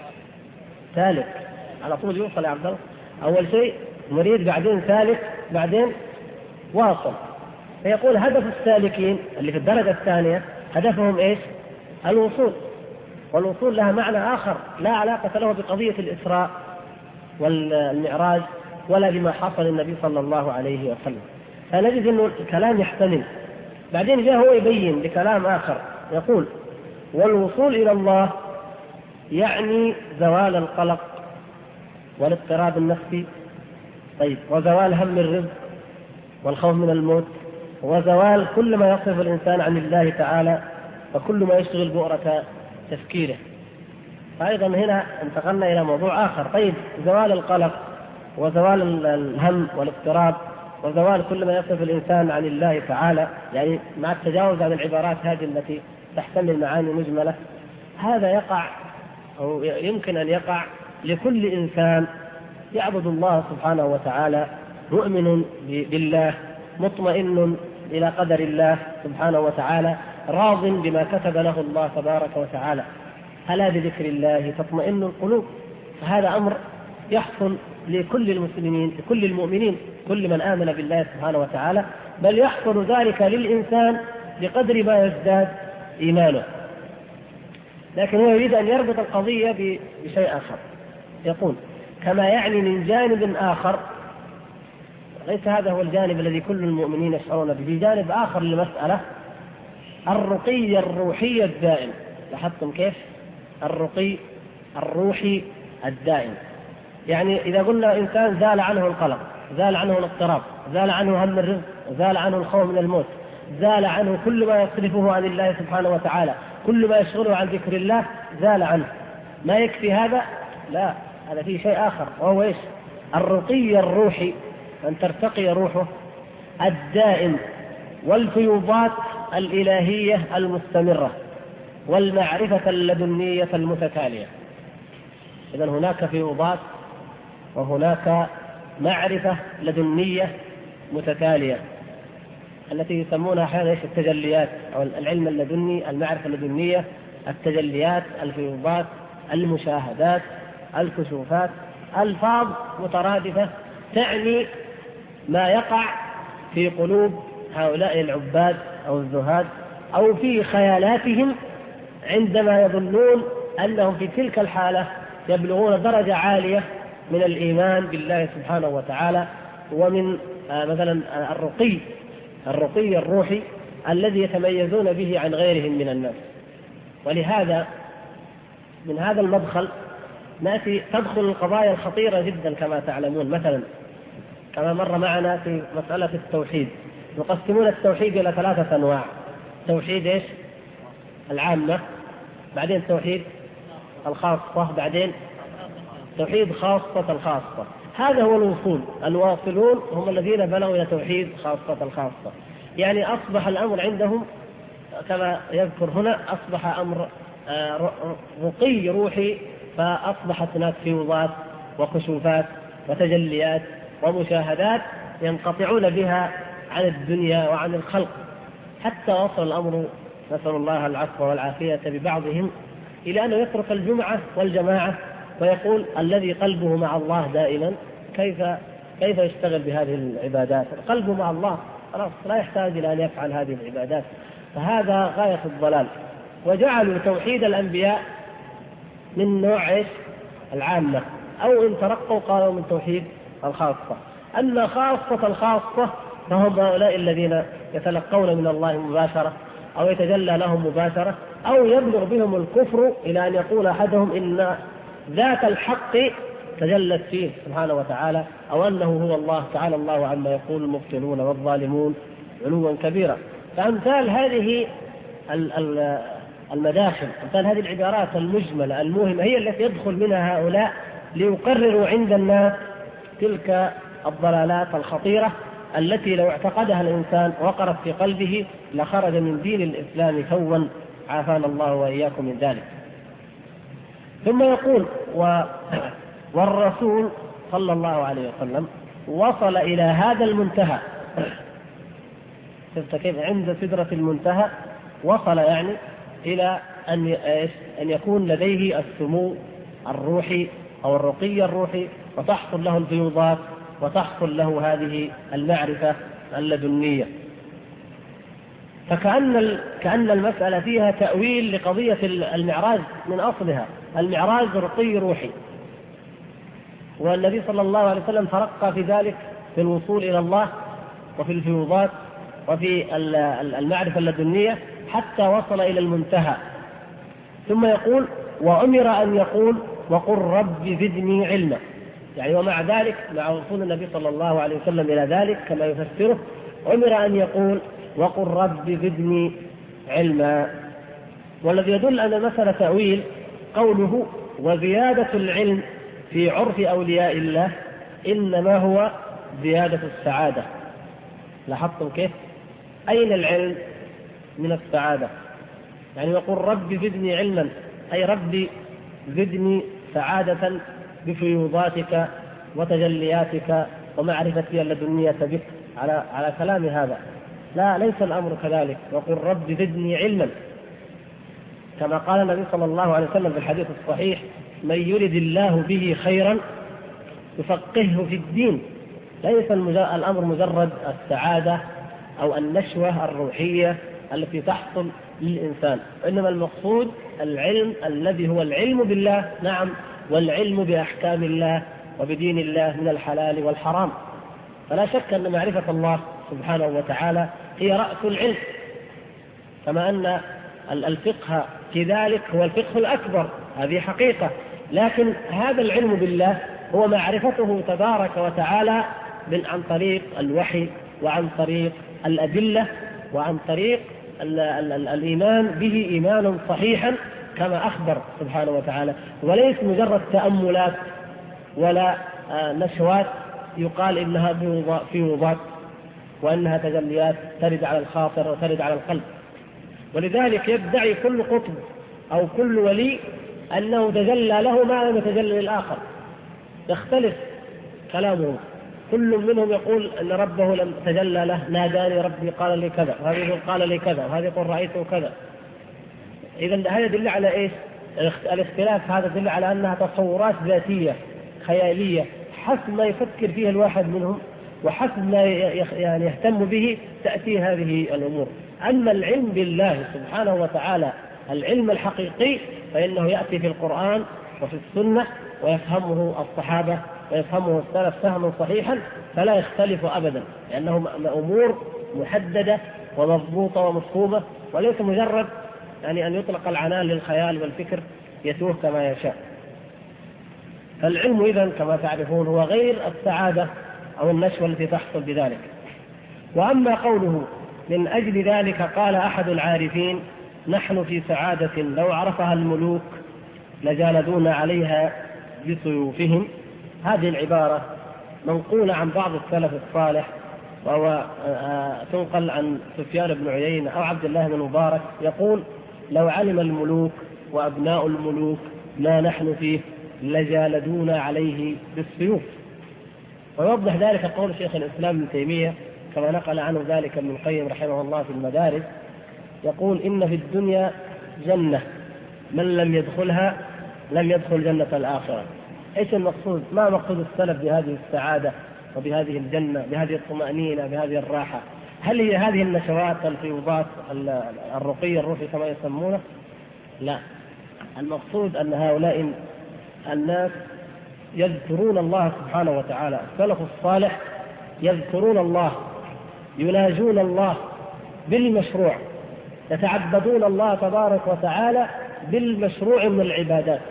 سالك، على طول يوصل يا عبد الله. أول شيء مريد، بعدين سالك، بعدين واصل. فيقول هدف السالكين اللي في الدرجة الثانية هدفهم إيش؟ الوصول. والوصول لها معنى آخر لا علاقة له بقضية الإسراء والمعراج ولا بما حصل النبي صلى الله عليه وسلم. فنجد أنه الكلام يحتمل. بعدين جاء هو يبين بكلام آخر يقول والوصول إلى الله يعني زوال القلق والاضطراب النفسي، طيب، وزوال هم الرزق والخوف من الموت، وزوال كل ما يصرف الإنسان عن الله تعالى وكل ما يشغل بؤرة تفكيره. فأيضا هنا انتقلنا إلى موضوع آخر. طيب، زوال القلق وزوال الهم والاضطراب وزوال كل ما يصرف الإنسان عن الله تعالى، يعني مع التجاوز عن العبارات هذه التي تحتمل معاني مجملة، هذا يقع أو يمكن أن يقع لكل إنسان يعبد الله سبحانه وتعالى، مؤمن بالله، مطمئن إلى قدر الله سبحانه وتعالى، راض بما كتب له الله تبارك وتعالى. ألا بذكر الله تطمئن القلوب. فهذا أمر يحصل لكل المسلمين، لكل المؤمنين، كل من آمن بالله سبحانه وتعالى، بل يحصل ذلك للإنسان بقدر ما يزداد إيمانه. لكن هو يريد أن يربط القضية بشيء آخر، يقول كما يعني من جانب آخر، ليس هذا هو الجانب الذي كل المؤمنين يشعرون به، في جانب آخر للمسألة، الرقي الروحي الدائم. لاحظتم كيف؟ الرقي الروحي الدائم، يعني إذا قلنا إنسان زال عنه القلق، زال عنه الاضطراب، زال عنه هم الرزق، زال عنه الخوف من الموت، زال عنه كل ما يصرفه عن الله سبحانه وتعالى، كل ما يشغله عن ذكر الله زال عنه. ما يكفي هذا؟ لا، هذا فيه شيء آخر، وهو إيش؟ الرقي الروحي، أن ترتقي روحه الدائم، والفيوضات الإلهية المستمرة، والمعرفة اللدنية المتتالية. إذن هناك فيوضات وهناك معرفة لدنية متتالية التي يسمونها أحيانا التجليات أو العلم اللدني، المعرفة اللدنية، التجليات، الفيوضات، المشاهدات، الكشوفات، ألفاظ مترادفة تعني ما يقع في قلوب هؤلاء العباد أو الزهاد أو في خيالاتهم عندما يظنون أنهم في تلك الحالة يبلغون درجة عالية من الإيمان بالله سبحانه وتعالى، ومن مثلا الرقي الروحي الذي يتميزون به عن غيرهم من الناس. ولهذا من هذا المدخل تدخل القضايا الخطيرة جدا كما تعلمون. مثلا كما مر معنا في مسألة التوحيد، يقسمون التوحيد إلى 3 أنواع: توحيد إيش؟ العامة، بعدين توحيد الخاصة، بعدين توحيد خاصة الخاصة. هذا هو الوصول. الواصلون هم الذين بلغوا إلى توحيد خاصة الخاصة، يعني أصبح الأمر عندهم كما يذكر هنا، أصبح أمر رقي روحي، فأصبحت هناك فيوضات وكشوفات وتجليات ومشاهدات ينقطعون بها عن الدنيا وعن الخلق، حتى وصل الأمر نسأل الله العفو والعافية ببعضهم إلى أنه يترك الجمعة والجماعة ويقول الذي قلبه مع الله دائما كيف يشتغل بهذه العبادات؟ قلبه مع الله خلاص، لا يحتاج إلى أن يفعل هذه العبادات. فهذا غاية الضلال. وجعلوا توحيد الأنبياء من نوع إيش؟ العامة، أو إن ترقوا قالوا من توحيد الخاصة. أما خاصة الخاصة فهم هؤلاء الذين يتلقون من الله مباشرة أو يتجلى لهم مباشرة، أو يبلغ بهم الكفر إلى أن يقول أحدهم إن ذات الحق تجلت فيه سبحانه وتعالى، أو أنه هو الله تعالى الله عما يقول المبطلون والظالمون علوا كبيرا. فأمثال هذه المداخل، أمثال هذه العبارات المجملة الموهمة هي التي يدخل منها هؤلاء ليقرروا عند الناس تلك الضلالات الخطيرة التي لو اعتقدها الإنسان وقرت في قلبه لخرج من دين الإسلام فوا، عافانا الله وإياكم من ذلك. ثم يقول والرسول صلى الله عليه وسلم وصل إلى هذا المنتهى. شفت كيف عند سدرة المنتهى وصل، يعني إلى أن يكون لديه السمو الروحي أو الرقي الروحي، وتحصل له الفيوضات وتحصل له هذه المعرفة اللدنية. كأن المسألة فيها تأويل لقضية المعراج من أصلها. المعراج رقي روحي، والنبي صلى الله عليه وسلم ترقى في ذلك في الوصول إلى الله وفي الفيوضات وفي المعرفة اللدنية حتى وصل إلى المنتهى. ثم يقول وأمر أن يقول وقل رب زدني علما، يعني ومع ذلك مع وصول النبي صلى الله عليه وسلم إلى ذلك كما يفسره أمر أن يقول وقل رب زدني علما. والذي يدل أن مسألة تأويل قوله وزيادة العلم في عرف أولياء الله إنما هو زيادة السعادة. لاحظتم كيف؟ أين العلم من السعادة؟ يعني يقول رب زدني علما، أي ربي زدني سعادة بفيوضاتك وتجلياتك ومعرفتي اللدنية بك، على كلام هذا. لا، ليس الأمر كذلك. يقول رب زدني علما، كما قال النبي صلى الله عليه وسلم في الحديث الصحيح من يرد الله به خيرا يفقهه في الدين. ليس الأمر مجرد السعادة أو النشوة الروحية التي تحصل للإنسان، إنما المقصود العلم الذي هو العلم بالله، نعم، والعلم بأحكام الله وبدين الله من الحلال والحرام. فلا شك أن معرفة الله سبحانه وتعالى هي رأس العلم، كما أن الفقه في ذلك هو الفقه الأكبر، هذه حقيقة. لكن هذا العلم بالله هو معرفته تبارك وتعالى عن طريق الوحي وعن طريق الأدلة وعن طريق الإيمان به إيمانا صحيحا كما أخبر سبحانه وتعالى، وليس مجرد تأملات ولا نشوات يقال إنها فيوضات وأنها تجليات ترد على الخاطر وترد على القلب. ولذلك يدعي كل قطب أو كل ولي أنه تجلى له ما لم يتجلى للآخر، يختلف كلامه. كل منهم يقول أن ربه لم تجلى له، ناداني ربي قال لي كذا، وهذا يقول قال لي كذا، وهذا يقول رأيته كذا. إذن هذا يدل على إيش؟ الاختلاف هذا يدل على أنها تصورات ذاتية خيالية، حسب ما يفكر فيها الواحد منهم وحسب ما يعني يهتم به تأتي هذه الأمور. أما العلم بالله سبحانه وتعالى العلم الحقيقي فإنه يأتي في القرآن وفي السنة ويفهمه الصحابة ويفهمه السلف فهما صحيحا، فلا يختلف أبدا، لأنه أمور محددة ومضبوطة ومفهومة، وليس مجرد يعني أن يطلق العنان للخيال والفكر يتوه كما يشاء. فالعلم إذن كما تعرفون هو غير السعادة أو النشوة التي تحصل بذلك. وأما قوله من أجل ذلك قال أحد العارفين نحن في سعادة لو عرفها الملوك لجالدون عليها بسيوفهم، هذه العبارة منقولة عن بعض السلف الصالح، وهو تنقل عن سفيان بن عيينة أو عبد الله بن مبارك يقول لو علم الملوك وأبناء الملوك ما نحن فيه لجالدون عليه بالسيوف. ويوضح ذلك قول شيخ الإسلام ابن تيمية كما نقل عنه ذلك ابن القيم رحمه الله في المدارج، يقول إن في الدنيا جنة من لم يدخلها لم يدخل جنة الآخرة. إيش المقصود؟ ما مقصود السلف بهذه السعادة وبهذه الجنة بهذه الطمأنينة بهذه الراحة؟ هل هي هذه النشوات الفيوضات الرقي الروحي كما يسمونه؟ لا، المقصود أن هؤلاء الناس يذكرون الله سبحانه وتعالى. السلف الصالح يذكرون الله، يناجون الله بالمشروع، يتعبدون الله تبارك وتعالى بالمشروع من العبادات،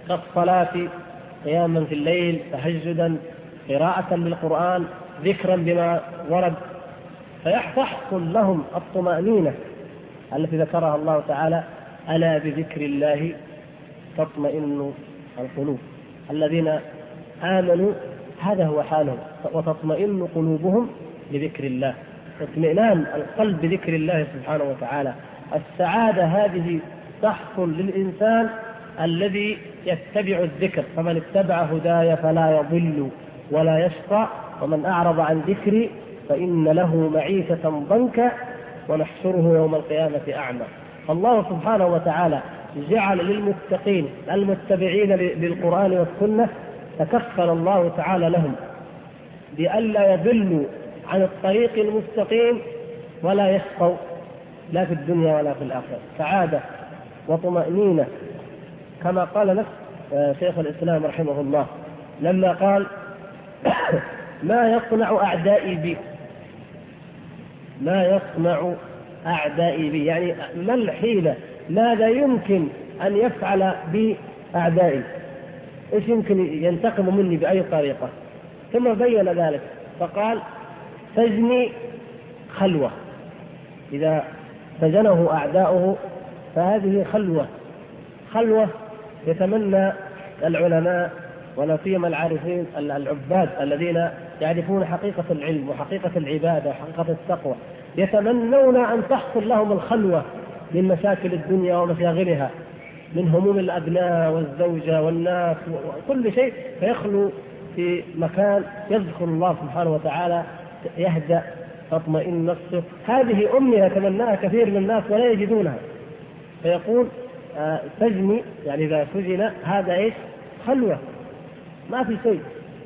كالصلاة، قياما في الليل، تهجدا، قراءة للقرآن، ذكرا بما ورد، فيحصل لهم الطمأنينة التي ذكرها الله تعالى: ألا بذكر الله تطمئن القلوب. الذين آمنوا هذا هو حالهم، وتطمئن قلوبهم بذكر الله. اطمئنان القلب بذكر الله سبحانه وتعالى. السعادة هذه تحصل للإنسان الذي يتبع الذكر: فمن اتبع هداي فلا يضل ولا يشقى، ومن أعرض عن ذكري فإن له معيشة ضنكا ونحشره يوم القيامة أعمى. الله سبحانه وتعالى جعل للمتقين المتبعين للقرآن والسنة، تكفل الله تعالى لهم بألا يضلوا عن الطريق المستقيم ولا يشقوا لا في الدنيا ولا في الآخرة. سعادة وطمأنينة، كما قال نفس شيخ الإسلام رحمه الله لما قال: ما يصنع أعدائي بي، ما يصنع أعدائي بي، يعني ما الحيلة، ماذا يمكن أن يفعل بي أعدائي، إيش يمكن ينتقم مني بأي طريقة. ثم بين ذلك فقال: سجني خلوة، إذا سجنه أعداؤه فهذه خلوة يتمنى العلماء ولا سيما العارفين العباد الذين يعرفون حقيقة العلم وحقيقة العبادة وحقيقة التقوى، يتمنون أن تحصل لهم الخلوة من مشاكل الدنيا ومشاغلها، من هموم الأبناء والزوجة والناس وكل شيء، فيخلو في مكان يذكر الله سبحانه وتعالى، يهدأ، تطمئن نفسه. هذه أمنية يتمناها كثير من الناس ولا يجدونها. فيقول: سجني، يعني إذا سجن هذا إيش؟ خلوة، ما في شيء.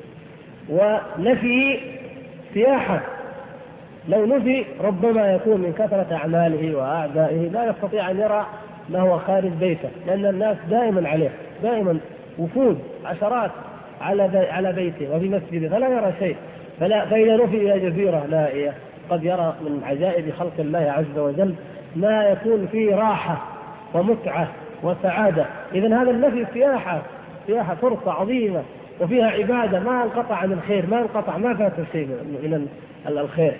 ونفي سياحة، لو نفي ربما يكون من كثرة أعماله وأعدائه لا يستطيع أن يرى ما هو خارج بيته، لأن الناس دائما عليه، دائما وفود عشرات على بيته وفي مسجده، فلا يرى شيء. فإذا نفي إلى جزيرة نائية قد يرى من عجائب خلق الله عز وجل ما يكون فيه راحة ومتعة وسعادة. إذن هذا النفي سياحة فرصة عظيمة وفيها عبادة، ما انقطع عن الخير، ما فات شيء من الخير.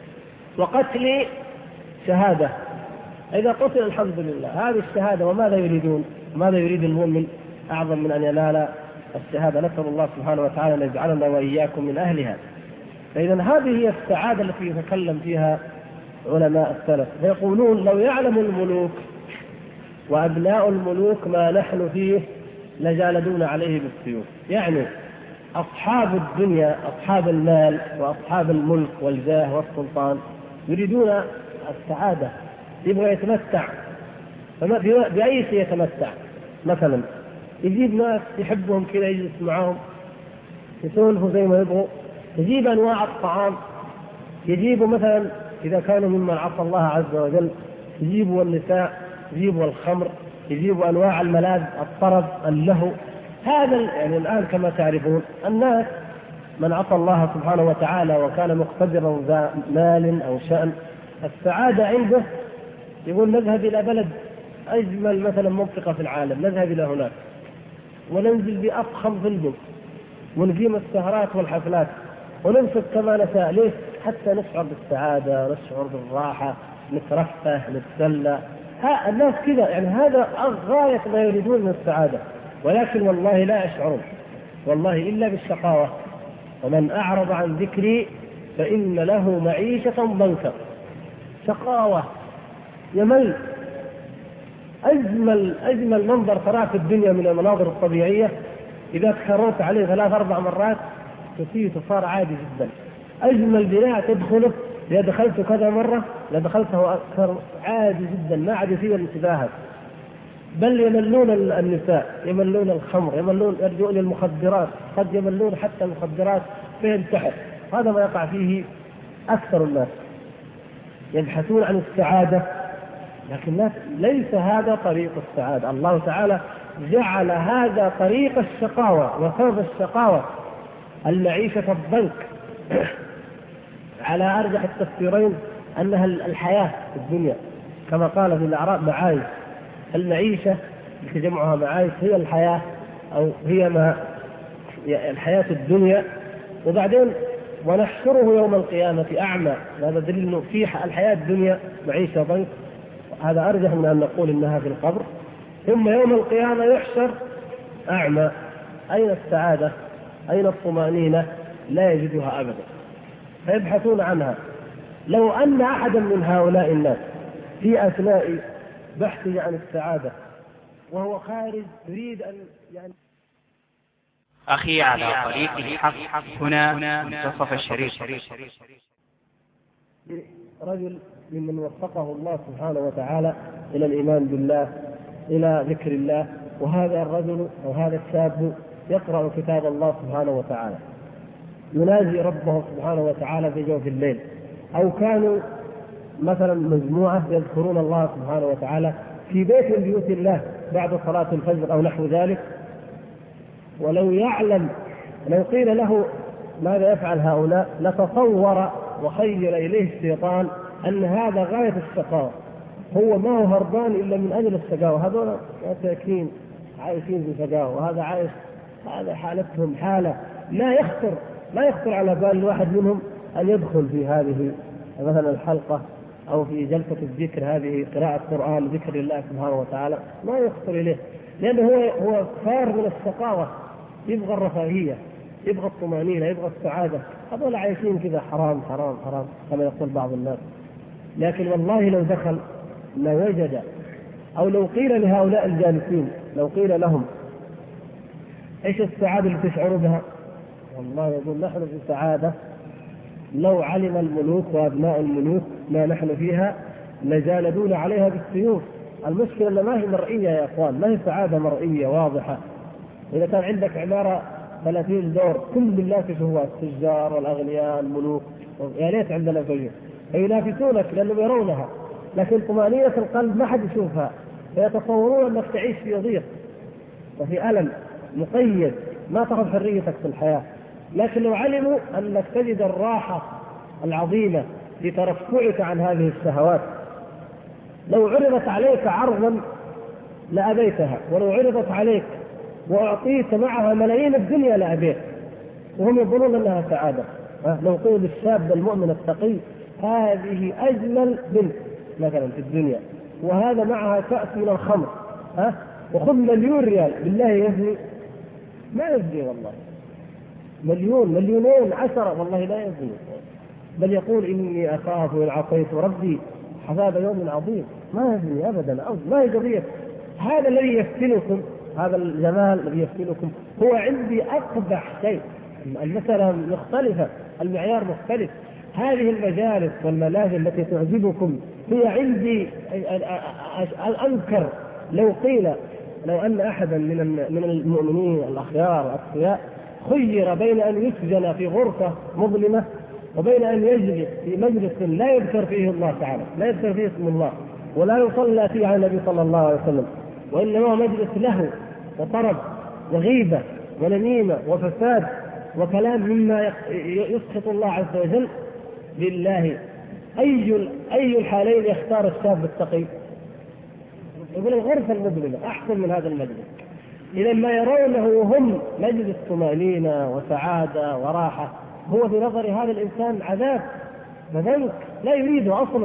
وقتل شهادة، إذا قتل الحمد لله، هذه الشهادة. وماذا يريدون؟ ماذا يريد المؤمن أعظم من أن ينال الشهادة؟ نسأل الله سبحانه وتعالى أن يجعلنا وإياكم من أهلها. فإذا هذه هي السعادة التي يتكلم فيها علماء السلف، فيقولون: لو يعلم الملوك وأبناء الملوك ما نحن فيه لجالدون عليه بالسيوف. يعني أصحاب الدنيا، أصحاب المال وأصحاب الملك والجاه والسلطان يريدون السعادة، يبغى يتمتع. بأي شيء يتمتع؟ مثلا يجيب ناس يحبهم كذا، يجلس معهم يسولفوا زي ما يبغوا، يجيب أنواع الطعام، يجيبوا مثلا إذا كانوا ممن عصى الله عز وجل يجيبوا النساء، يجيبوا الخمر، يجيبوا أنواع الملاذ، الطرب، اللهو. هذا يعني الآن كما تعرفون الناس من عصى الله سبحانه وتعالى وكان مقتدرا ذا مال أو شأن، السعادة عنده يقول: نذهب إلى بلد أجمل مثلا منطقة في العالم، نذهب إلى هناك وننزل بأفخم فندق ونقيم السهرات والحفلات وننفق كما نشاء. ليش؟ حتى نشعر بالسعادة، نشعر بالراحة، نترفه، نتسلى. الناس كذا، يعني هذا غاية ما يريدون من السعادة، ولكن والله لا يشعرون والله إلا بالشقاوة. ومن أعرض عن ذكري فإن له معيشة ضنكا. شقاوة، يمل. أجمل منظر تراه في الدنيا من المناظر الطبيعية إذا تكررت عليه 3-4 مرات تصار عادي جدا. أجمل بناء تدخله إذا دخلته كذا مرة، إذا دخلته أكثر عادي جدا، ما عاد فيه الانتباهات. بل يملون النساء، يملون الخمر، يرجعون المخدرات، قد يملون حتى المخدرات فينتحر. هذا ما يقع فيه أكثر الناس، يبحثون عن السعادة، لكن ليس هذا طريق السعادة. الله تعالى جعل هذا طريق الشقاوة، وسبب الشقاوة المعيشة الضنك. على أرجح التفسيرين أنها الحياة في الدنيا، كما قال في الأعراب: معايش. المعيشة بتجمعها معايش هي الحياة أو هي ما الحياة الدنيا، وبعدين ونحشره يوم القيامة أعمى. هذا دليل أنه في الحياة الدنيا معيشة ضنك، هذا أرجح من أن نقول إنها في القبر. ثم يوم القيامة يحشر أعمى. أين السعادة؟ أين الطمأنينة؟ لا يجدها أبدا، فيبحثون عنها. لو أن أحدا من هؤلاء الناس في أثناء بحثه عن السعادة وهو خارج يريد أن أخي على طريق الحق هنا منتصف الشريط. رجل ممن وفقه الله سبحانه وتعالى إلى الإيمان بالله، إلى ذكر الله، وهذا الرجل أو هذا الشاب يقرأ كتاب الله سبحانه وتعالى، يناجي ربه سبحانه وتعالى في جوف الليل، أو كانوا مثلا مجموعة يذكرون الله سبحانه وتعالى في بيت من بيوت الله بعد صلاة الفجر أو نحو ذلك. ولو يعلم، لو قيل له ماذا يفعل هؤلاء لتصور وخيل إليه الشيطان أن هذا غاية الشقاوة، هو ما هو هربان إلا من أجل الشقاوة، هذول مساكين عايشين في شقاوة، وهذا عايش، هذا حالتهم حالة لا يخطر على بال الواحد منهم أن يدخل في هذه مثلا الحلقة أو في جلسة الذكر، هذه قراءة قرآن ذكر الله سبحانه وتعالى، ما يخطر إليه، لأنه هو صار من الشقاوة، يبغى الرفاهية، يبغى الطمأنينة، يبغى السعادة. هذول عايشين كذا حرام حرام حرام كما يقول بعض الناس. لكن والله لو دخل لوجد، أو لو قيل لهؤلاء الجالسين، لو قيل لهم إيش السعادة اللي تشعروا بها؟ والله يقول نحن في سعادة لو علم الملوك وأبناء الملوك ما نحن فيها لجالدون عليها بالسيوف. المشكلة اللي ما هي مرئية يا أخوان، ما هي سعادة مرئية واضحة. إذا كان عندك عمارة 30 دور كل الناس شهوات، التجار والأغنياء الملوك، يا ريت عندنا زيه، ينافسونك لأنهم يرونها، لكن طمأنينة القلب ما حد يشوفها، فيتصورون أنك تعيش في ضيق وفي ألم مقيد، ما تأخذ حريتك في الحياة. لكن لو علموا أنك تجد الراحة العظيمة في ترفعك عن هذه الشهوات، لو عرضت عليك عرضا لأبيتها، ولو عرضت عليك وأعطيت معها ملايين الدنيا لأبيت، وهم يظنون أنها سعادة. لو قيل الشاب المؤمن التقي هذه أجمل بنت مثلا في الدنيا، وهذا معها كأس من الخمر، وخذ مليون ريال، بالله يزني؟ ما يزني والله، مليونين 10 والله لا يزني، بل يقول إني أخاف إن عصيت ربي عذاب يوم عظيم. ما يزني أبدا، أو ما هي قضية. هذا الذي يفتنكم، هذا الجمال الذي يفتنكم هو عندي أقبح شيء. المسألة مختلفة، المعيار مختلف. هذه المجالس والملاهي التي تعجبكم هي عندي أنكر. لو قيل لو أن أحدا من المؤمنين الأخيار الأتقياء خير بين أن يسجن في غرفة مظلمة وبين أن يجلس في مجلس لا يذكر فيه الله تعالى، لا يذكر فيه اسم الله، ولا يصلى فيه على النبي صلى الله عليه وسلم، وإنما هو مجلس له وطرب وغيبة ونميمة وفساد وكلام مما يسخط الله عز وجل، بالله أي الحالين يختار الشاب التقي؟ يقول الغرفة المظلمة أحسن من هذا المجلس. إذا ما يرونه هم مجلس طمأنينة وسعادة وراحة، هو في نظر هذا الإنسان عذاب وذنك لا يريده أصلا.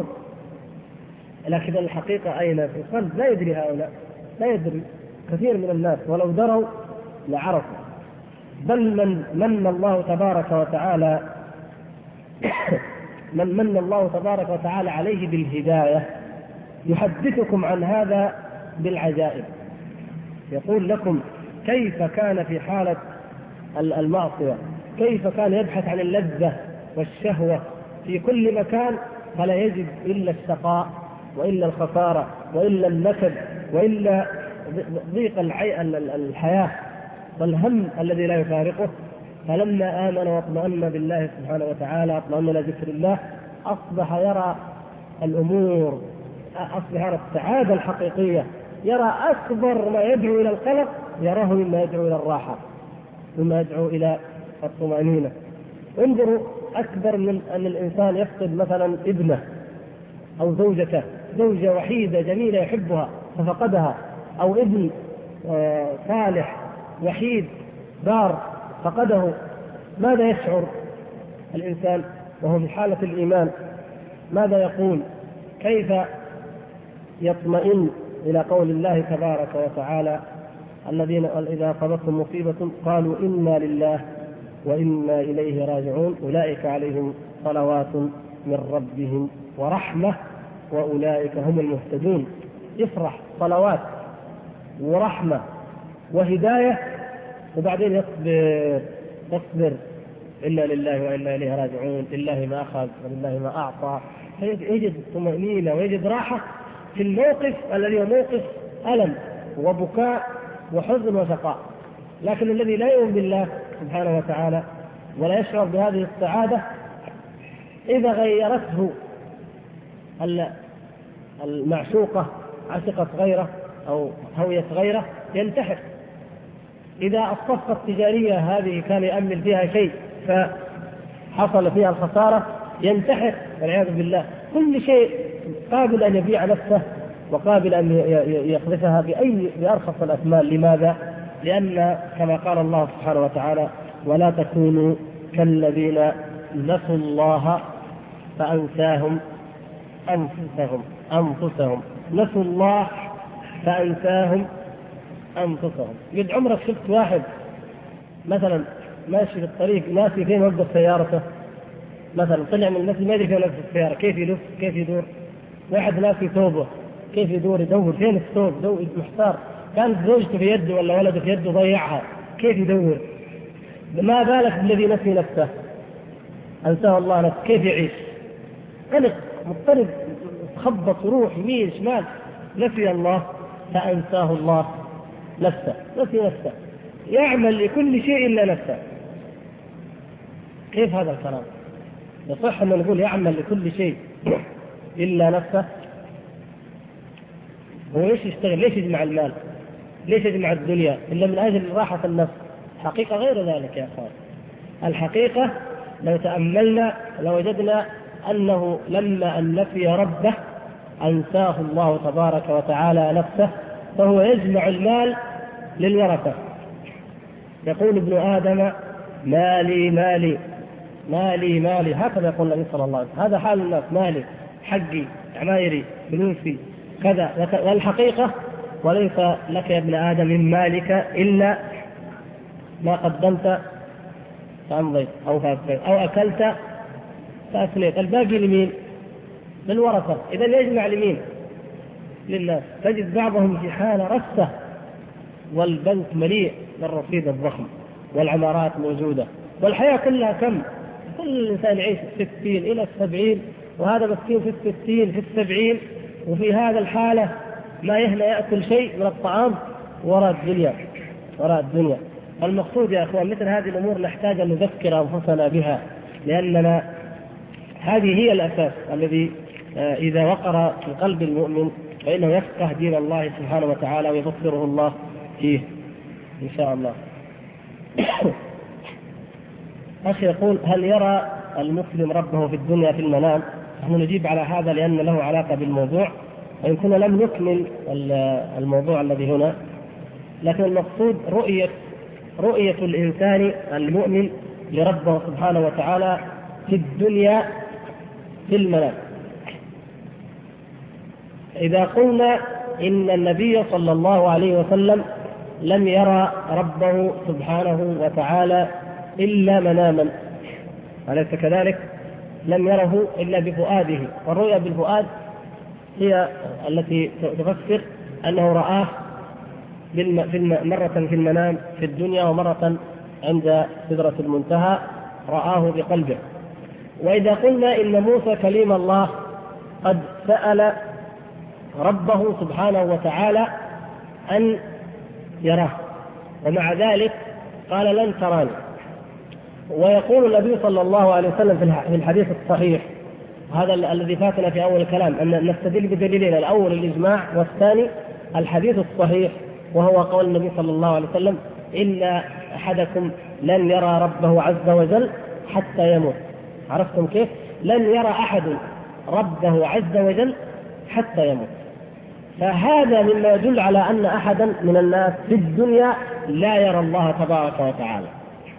لكن الحقيقة أين في القلب؟ لا يدري هؤلاء، لا يدري كثير من الناس، ولو دروا لعرفوا. بل من الله تبارك وتعالى من الله تبارك وتعالى عليه بالهداية يحدثكم عن هذا بالعجائب، يقول لكم كيف كان في حالة المعصية، كيف كان يبحث عن اللذة والشهوة في كل مكان، فلا يجد إلا الشقاء وإلا الخسارة وإلا النكد وإلا ضيق الحياة والهم الذي لا يفارقه. فلما آمن واطمأن بالله سبحانه وتعالى، اطمأن إلى ذكر الله، أصبح يرى الأمور، أصبح يرى السعادة الحقيقية، يرى أكبر ما يدعو إلى القلق يراه مما يدعو إلى الراحة، مما يدعو إلى الطمأنينة. انظروا، أكبر من أن الإنسان يفقد مثلا ابنه أو زوجته، زوجة وحيدة جميلة يحبها ففقدها، أو ابن صالح وحيد بار فقده، ماذا يشعر الإنسان وهو في حالة الإيمان؟ ماذا يقول؟ كيف يطمئن إلى قول الله تبارك وتعالى: الذين إذا أصابتهم مصيبة قالوا إنا لله وإنا إليه راجعون أولئك عليهم صلوات من ربهم ورحمة وأولئك هم المهتدون. يفرح صلوات ورحمة وهداية، وبعدين يصبر إلا لله وإنا إليه راجعون، لله ما أخذ ولله ما أعطى، فيجد طمأنينة ويجد راحة في الموقف الذي هو موقف ألم وبكاء وحزن وشقاء. لكن الذي لا يؤمن بالله سبحانه وتعالى ولا يشعر بهذه السعادة، إذا غيرته المعشوقة عشقت غيره أو هويت غيره ينتحر. إذا الصفقة التجارية هذه كان يأمل فيها شيء فحصل فيها الخسارة ينتحر والعياذ بالله. كل شيء قابل أن يبيع نفسه وقابل أن يخلفها بأرخص الأثمان. لماذا؟ لأن كما قال الله سبحانه وتعالى: ولا تكونوا كالذين نسوا الله فأنساهم أنفسهم. نسوا الله فأنساهم أنفسهم. قد عمرك شفت واحد مثلا ماشي في الطريق ناسي فين وقف سيارته؟ مثلا طلع من المسجد ما يدري فين وقف السيارة، كيف يلف كيف يدور؟ واحد ناسي ثوبه كيف يدور فين الثوب؟ محتار. كانت زوجته في يده ولا ولده في يده ضيعها، كيف يدور؟ ما بالك بالذي نسي نفسه أنساه الله نفسه، كيف يعيش؟ قلق مضطرب خبط روح يمين شمال. نسي الله فأنساه الله نفسه، نسي نفسه، يعمل لكل شيء إلا نفسه. كيف هذا الكلام؟ يصح أن نقول يعمل لكل شيء إلا نفسه؟ هو ليش يشتغل؟ ليش يجمع المال؟ ليش يجمع الدنيا؟ إلا من أجل راحة النفس. حقيقة غير ذلك يا أخوان. الحقيقة لو تأملنا لوجدنا أنه لما أن نسي ربه أنساه الله تبارك وتعالى نفسه، فهو يجمع المال للورثة. يقول ابن آدم: مالي مالي مالي مالي، هكذا يقول النبي صلى الله عليه وسلم. هذا حال الناس: مالي، حقي، عمايري، فلوسي، كذا. والحقيقة: وليس لك يا ابن آدم من مالك إلا ما قدمت فأمضيت أو فأفنيت أو أكلت فأفنيت. الباقي لمين؟ للورثة. إذا يجمع لمين؟ للناس. تجد بعضهم في حالة رسة والبنك مليء بالرصيد الضخم والعمارات موجودة والحياة كلها كم؟ كل إنسان يعيش 60 إلى 70، وهذا مسكين في 60 في 70، وفي هذا الحالة ما يهنى يأكل شيء من الطعام وراء الدنيا. المقصود يا أخوان مثل هذه الأمور نحتاج أن نذكر أنفسنا بها، لأننا هذه هي الأساس الذي إذا وقر في قلب المؤمن فإنه يفقه دين الله سبحانه وتعالى ويبصره الله فيه إن شاء الله. أخي يقول: هل يرى المسلم ربه في الدنيا في المنام؟ نحن نجيب على هذا لأن له علاقة بالموضوع، وإن كنا لم نكمل الموضوع الذي هنا، لكن المقصود رؤية الإنسان المؤمن لربه سبحانه وتعالى في الدنيا في المنام. إذا قلنا إن النبي صلى الله عليه وسلم لم يرى ربه سبحانه وتعالى إلا مناما، أليس كذلك؟ لم يره إلا بفؤاده، والرؤيا بالفؤاد هي التي تفسر أنه رآه مرة في المنام في الدنيا، ومرة عند سدرة المنتهى رآه بقلبه. وإذا قلنا إن موسى كليم الله قد سأل ربه سبحانه وتعالى أن يراه، ومع ذلك قال: لن تراني. ويقول النبي صلى الله عليه وسلم في الحديث الصحيح، هذا الذي فاتنا في أول الكلام، أن نستدل بدليلين: الأول الإجماع، والثاني الحديث الصحيح، وهو قول النبي صلى الله عليه وسلم: إن أحدكم لن يرى ربه عز وجل حتى يموت. عرفتم كيف؟ لن يرى أحد ربه عز وجل حتى يموت. فهذا مما يدل على أن أحدا من الناس في الدنيا لا يرى الله تبارك وتعالى.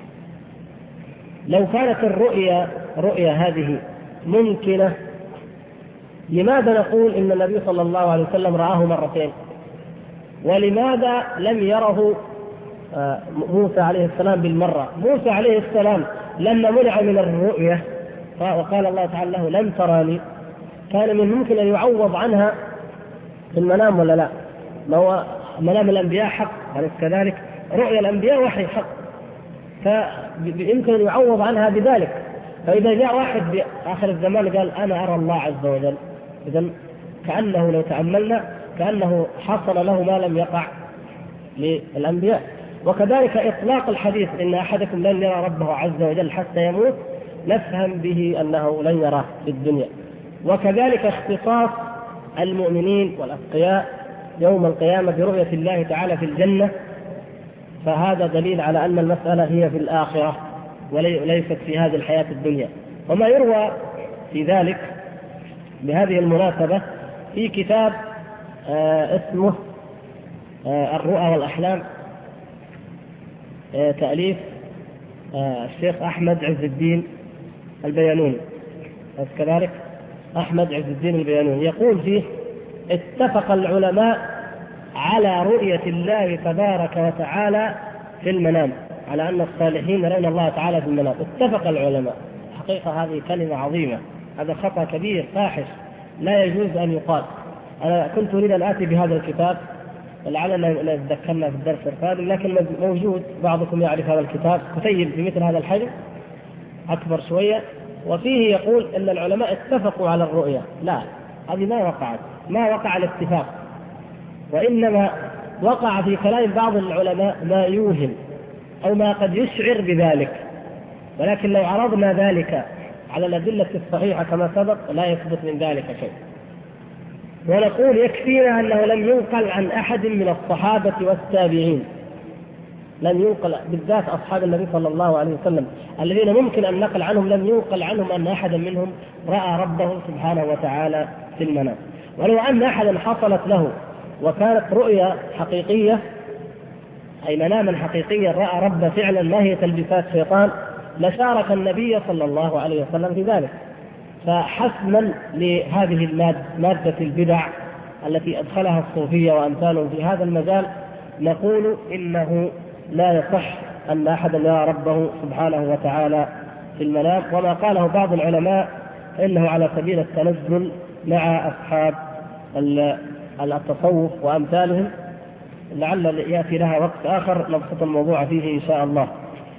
لو كانت الرؤيا هذه ممكنة، لماذا نقول إن النبي صلى الله عليه وسلم رآه مرتين؟ ولماذا لم يره موسى عليه السلام بالمرة؟ موسى عليه السلام لما منع من الرؤية وقال الله تعالى له لن تراني، كان من ممكن أن يعوض عنها في المنام ولا لا؟ ما هو منام الأنبياء حق، أليس كذلك؟ رؤيا الأنبياء وحي حق، فيمكن أن يعوض عنها بذلك. فإذا جاء واحد بآخر الزمان قال أنا أرى الله عز وجل، إذن كأنه لو تأملنا كأنه حصل له ما لم يقع للأنبياء. وكذلك إطلاق الحديث إن أحدكم لن يرى ربه عز وجل حتى يموت، نفهم به أنه لن يراه في الدنيا. وكذلك اختصاص المؤمنين والأتقياء يوم القيامة برؤية الله تعالى في الجنة، فهذا دليل على أن المسألة هي في الآخرة وليست في هذه الحياة الدنيا. وما يروى في ذلك بهذه المناسبة في كتاب اسمه الرؤى والأحلام، تأليف الشيخ أحمد عز الدين البيانوني، كذلك أحمد عز الدين البيانوني، يقول فيه: اتفق العلماء على رؤية الله تبارك وتعالى في المنام، على أن الصالحين يرون الله تعالى في المنام. اتفق العلماء. حقيقة هذه كلمة عظيمة، هذا خطأ كبير فاحش لا يجوز أن يقال. أنا كنت أريد أن آتي بهذا الكتاب، لعلنا نتذكرنا في الدرس القادم، لكن موجود، بعضكم يعرف هذا الكتاب، كتيب بمثل هذا الحجم أكبر شوية، وفيه يقول أن العلماء اتفقوا على الرؤية. لا، هذه ما وقعت، ما وقع الاتفاق، وإنما وقع في كلام بعض العلماء ما يوهم أو ما قد يشعر بذلك، ولكن لو عرضنا ذلك على الأدلة الصحيحة كما سبق لا يثبت من ذلك شيء. ونقول يكفينا أنه لم ينقل عن أحد من الصحابة والتابعين، لم ينقل بالذات أصحاب النبي صلى الله عليه وسلم الذين ممكن أن نقل عنهم، لم ينقل عنهم أن أحدا منهم رأى ربه سبحانه وتعالى في المنام. ولو أن أحدا حصلت له وكانت رؤيا حقيقية، أي مناما حقيقيا رأى ربه فعلا ما هي تلبيسات شيطان، لشارك النبي صلى الله عليه وسلم في ذلك. فحسما لهذه مادة البدع التي أدخلها الصوفية وأمثالهم في هذا المجال، نقول إنه لا يصح أن أحدا يرى ربه سبحانه وتعالى في المنام. وما قاله بعض العلماء إنه على سبيل التنزل مع أصحاب التصوف وأمثالهم، لعل يأتي لها وقت آخر نبسط الموضوع فيه إن شاء الله.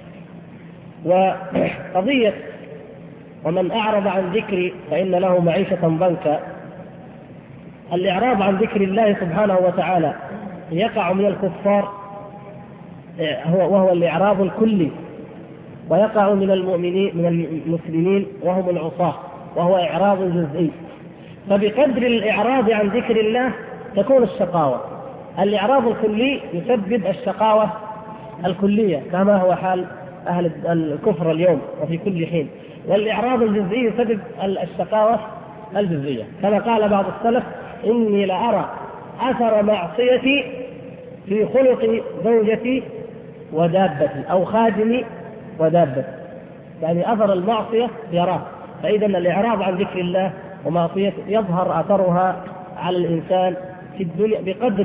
وقضية ومن أعرض عن ذكري فإن له معيشة ضنكا، الإعراض عن ذكر الله سبحانه وتعالى يقع من الكفار وهو الإعراض الكلي، ويقع من المؤمنين من المسلمين وهم العصاة وهو إعراض جزئي. فبقدر الإعراض عن ذكر الله تكون الشقاوة. الإعراض الكلي يسبب الشقاوة الكلية كما هو حال أهل الكفر اليوم وفي كل حين، والإعراض الجزئي يسبب الشقاوة الجزئية، كما قال بعض السلف: إني لأرى أثر معصيتي في خلق زوجتي ودابتي، أو خادمي ودابتي، يعني أثر المعصية يراه. فإذا الإعراض عن ذكر الله ومعصيته يظهر أثرها على الإنسان في الدنيا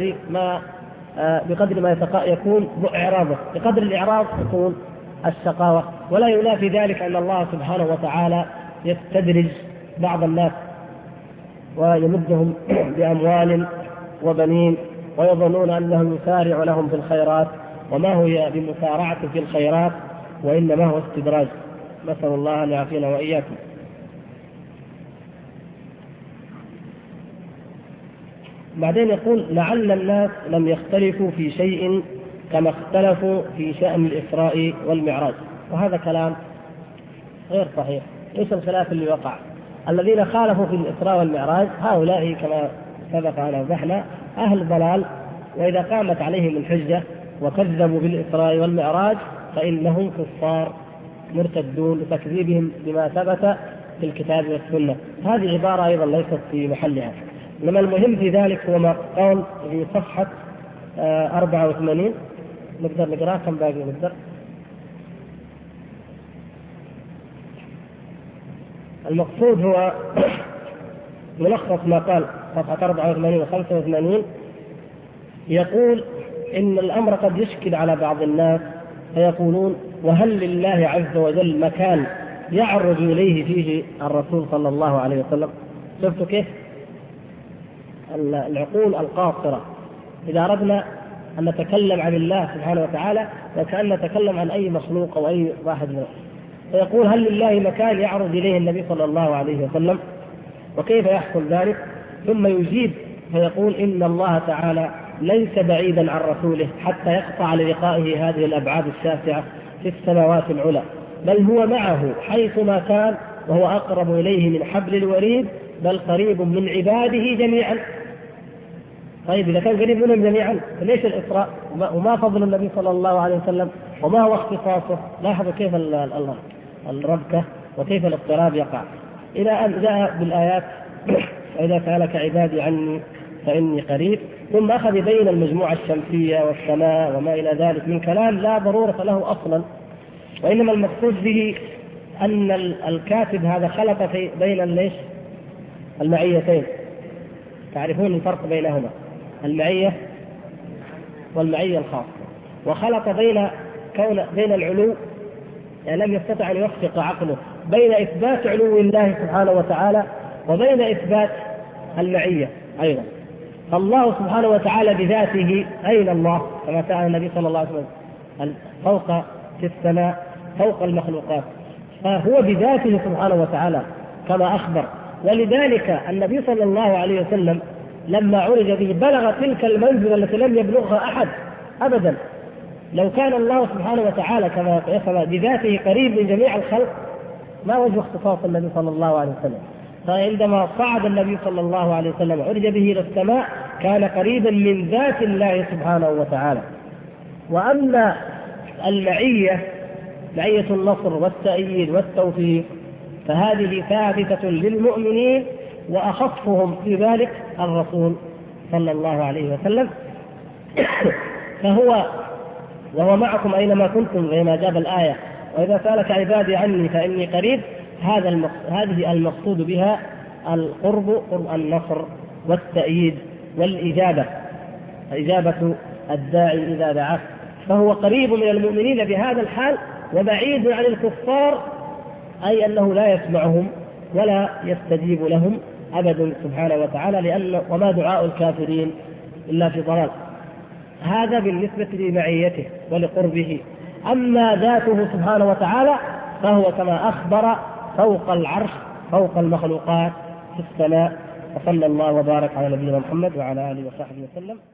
بقدر ما يكون إعراضه، بقدر الإعراض تكون الشقاوة. ولا ينافي ذلك أن الله سبحانه وتعالى يستدرج بعض الناس ويمدهم بأموال وبنين ويظنون أنهم يسارع لهم في الخيرات، وما هو بمسارعة في الخيرات وإنما هو استدراج. نسأل الله أن يعافينا وإياكم. بعدين يقول: لعل الناس لم يختلفوا في شيء كما اختلفوا في شأن الإسراء والمعراج. وهذا كلام غير صحيح. ايش الخلاف اللي وقع؟ الذين خالفوا في الإسراء والمعراج هؤلاء كما سبق أن وضحنا أهل ضلال، وإذا قامت عليهم الحجة وكذبوا بالإسراء والمعراج فإنهم كفار مرتدون لتكذيبهم بما ثبت في الكتاب والسنة. هذه عبارة أيضا ليست في محلها. إنما المهم في ذلك هو ما قال في صفحة 84. نقدر نقرأ كم باقي نقدر. المقصود هو ملخص ما قال صفحة 84 و 85. يقول إن الأمر قد يشكل على بعض الناس فيقولون وهل لله عز وجل مكان يعرج إليه فيه الرسول صلى الله عليه وسلم؟ شفتوا كيف العقول القاصرة إذا أردنا أن نتكلم عن الله سبحانه وتعالى وكأن نتكلم عن أي مخلوق أو أي واحد منه. فيقول هل لله مكان يعرج إليه النبي صلى الله عليه وسلم؟ وكيف يحصل ذلك؟ ثم يجيب فيقول إن الله تعالى ليس بعيدا عن رسوله حتى يقطع للقائه هذه الأبعاد الشاسعة في السماوات العلى، بل هو معه حيثما كان وهو أقرب إليه من حبل الوريد، بل قريب من عباده جميعا. طيب إذا كان قريب منهم جميعا فليش الإسراء؟ وما فضل النبي صلى الله عليه وسلم وما هو اختصاصه؟ لاحظوا كيف الربكة وكيف الاضطراب يقع إلى أن جاء بالآيات وإذا سألك عبادي عني فإني قريب، ثم أخذ بين المجموعة الشمسية والسماء وما إلى ذلك من كلام لا ضرورة له أصلا، وإنما المقصود به أن الكاتب هذا خلط بين المعيتين. تعرفون الفرق بينهما، المعية والمعية الخاصة، وخلط بين العلو، يعني لم يستطع أن يوفق عقله بين إثبات علو الله سبحانه وتعالى وبين إثبات المعية أيضا. فالله سبحانه وتعالى بذاته أين الله؟ كما سأل النبي صلى الله عليه وسلم فوق في السماء فوق المخلوقات، فهو بذاته سبحانه وتعالى كما أخبر. ولذلك النبي صلى الله عليه وسلم لما عرج به بلغ تلك المنزلة التي لم يبلغها أحد أبدا. لو كان الله سبحانه وتعالى كما يفعل بذاته قريب من جميع الخلق ما وجه اختصاص النبي صلى الله عليه وسلم. فعندما صعد النبي صلى الله عليه وسلم عرج به إلى السماء كان قريبا من ذات الله سبحانه وتعالى. وأما المعية، معية النصر والتأييد والتوفيق، فهذه ثابتة للمؤمنين وأخصهم في ذلك الرسول صلى الله عليه وسلم. وهو معكم أينما كنتم زي جاب الآية وإذا سألك عبادي عني فإني قريب. هذه المقصود بها القرب، قرب النصر والتأييد والإجابة، إجابة الداعي إذا دعاه، فهو قريب من المؤمنين بهذا الحال وبعيد عن الكفار، أي أنه لا يسمعهم ولا يستجيب لهم أبدا سبحانه وتعالى، لأن وما دعاء الكافرين إلا في ضلال. هذا بالنسبة لمعيته ولقربه. أما ذاته سبحانه وتعالى فهو كما أخبر فوق العرش فوق المخلوقات في السماء. وصلى الله وبارك على نبينا محمد وعلى آله وصحبه وسلم.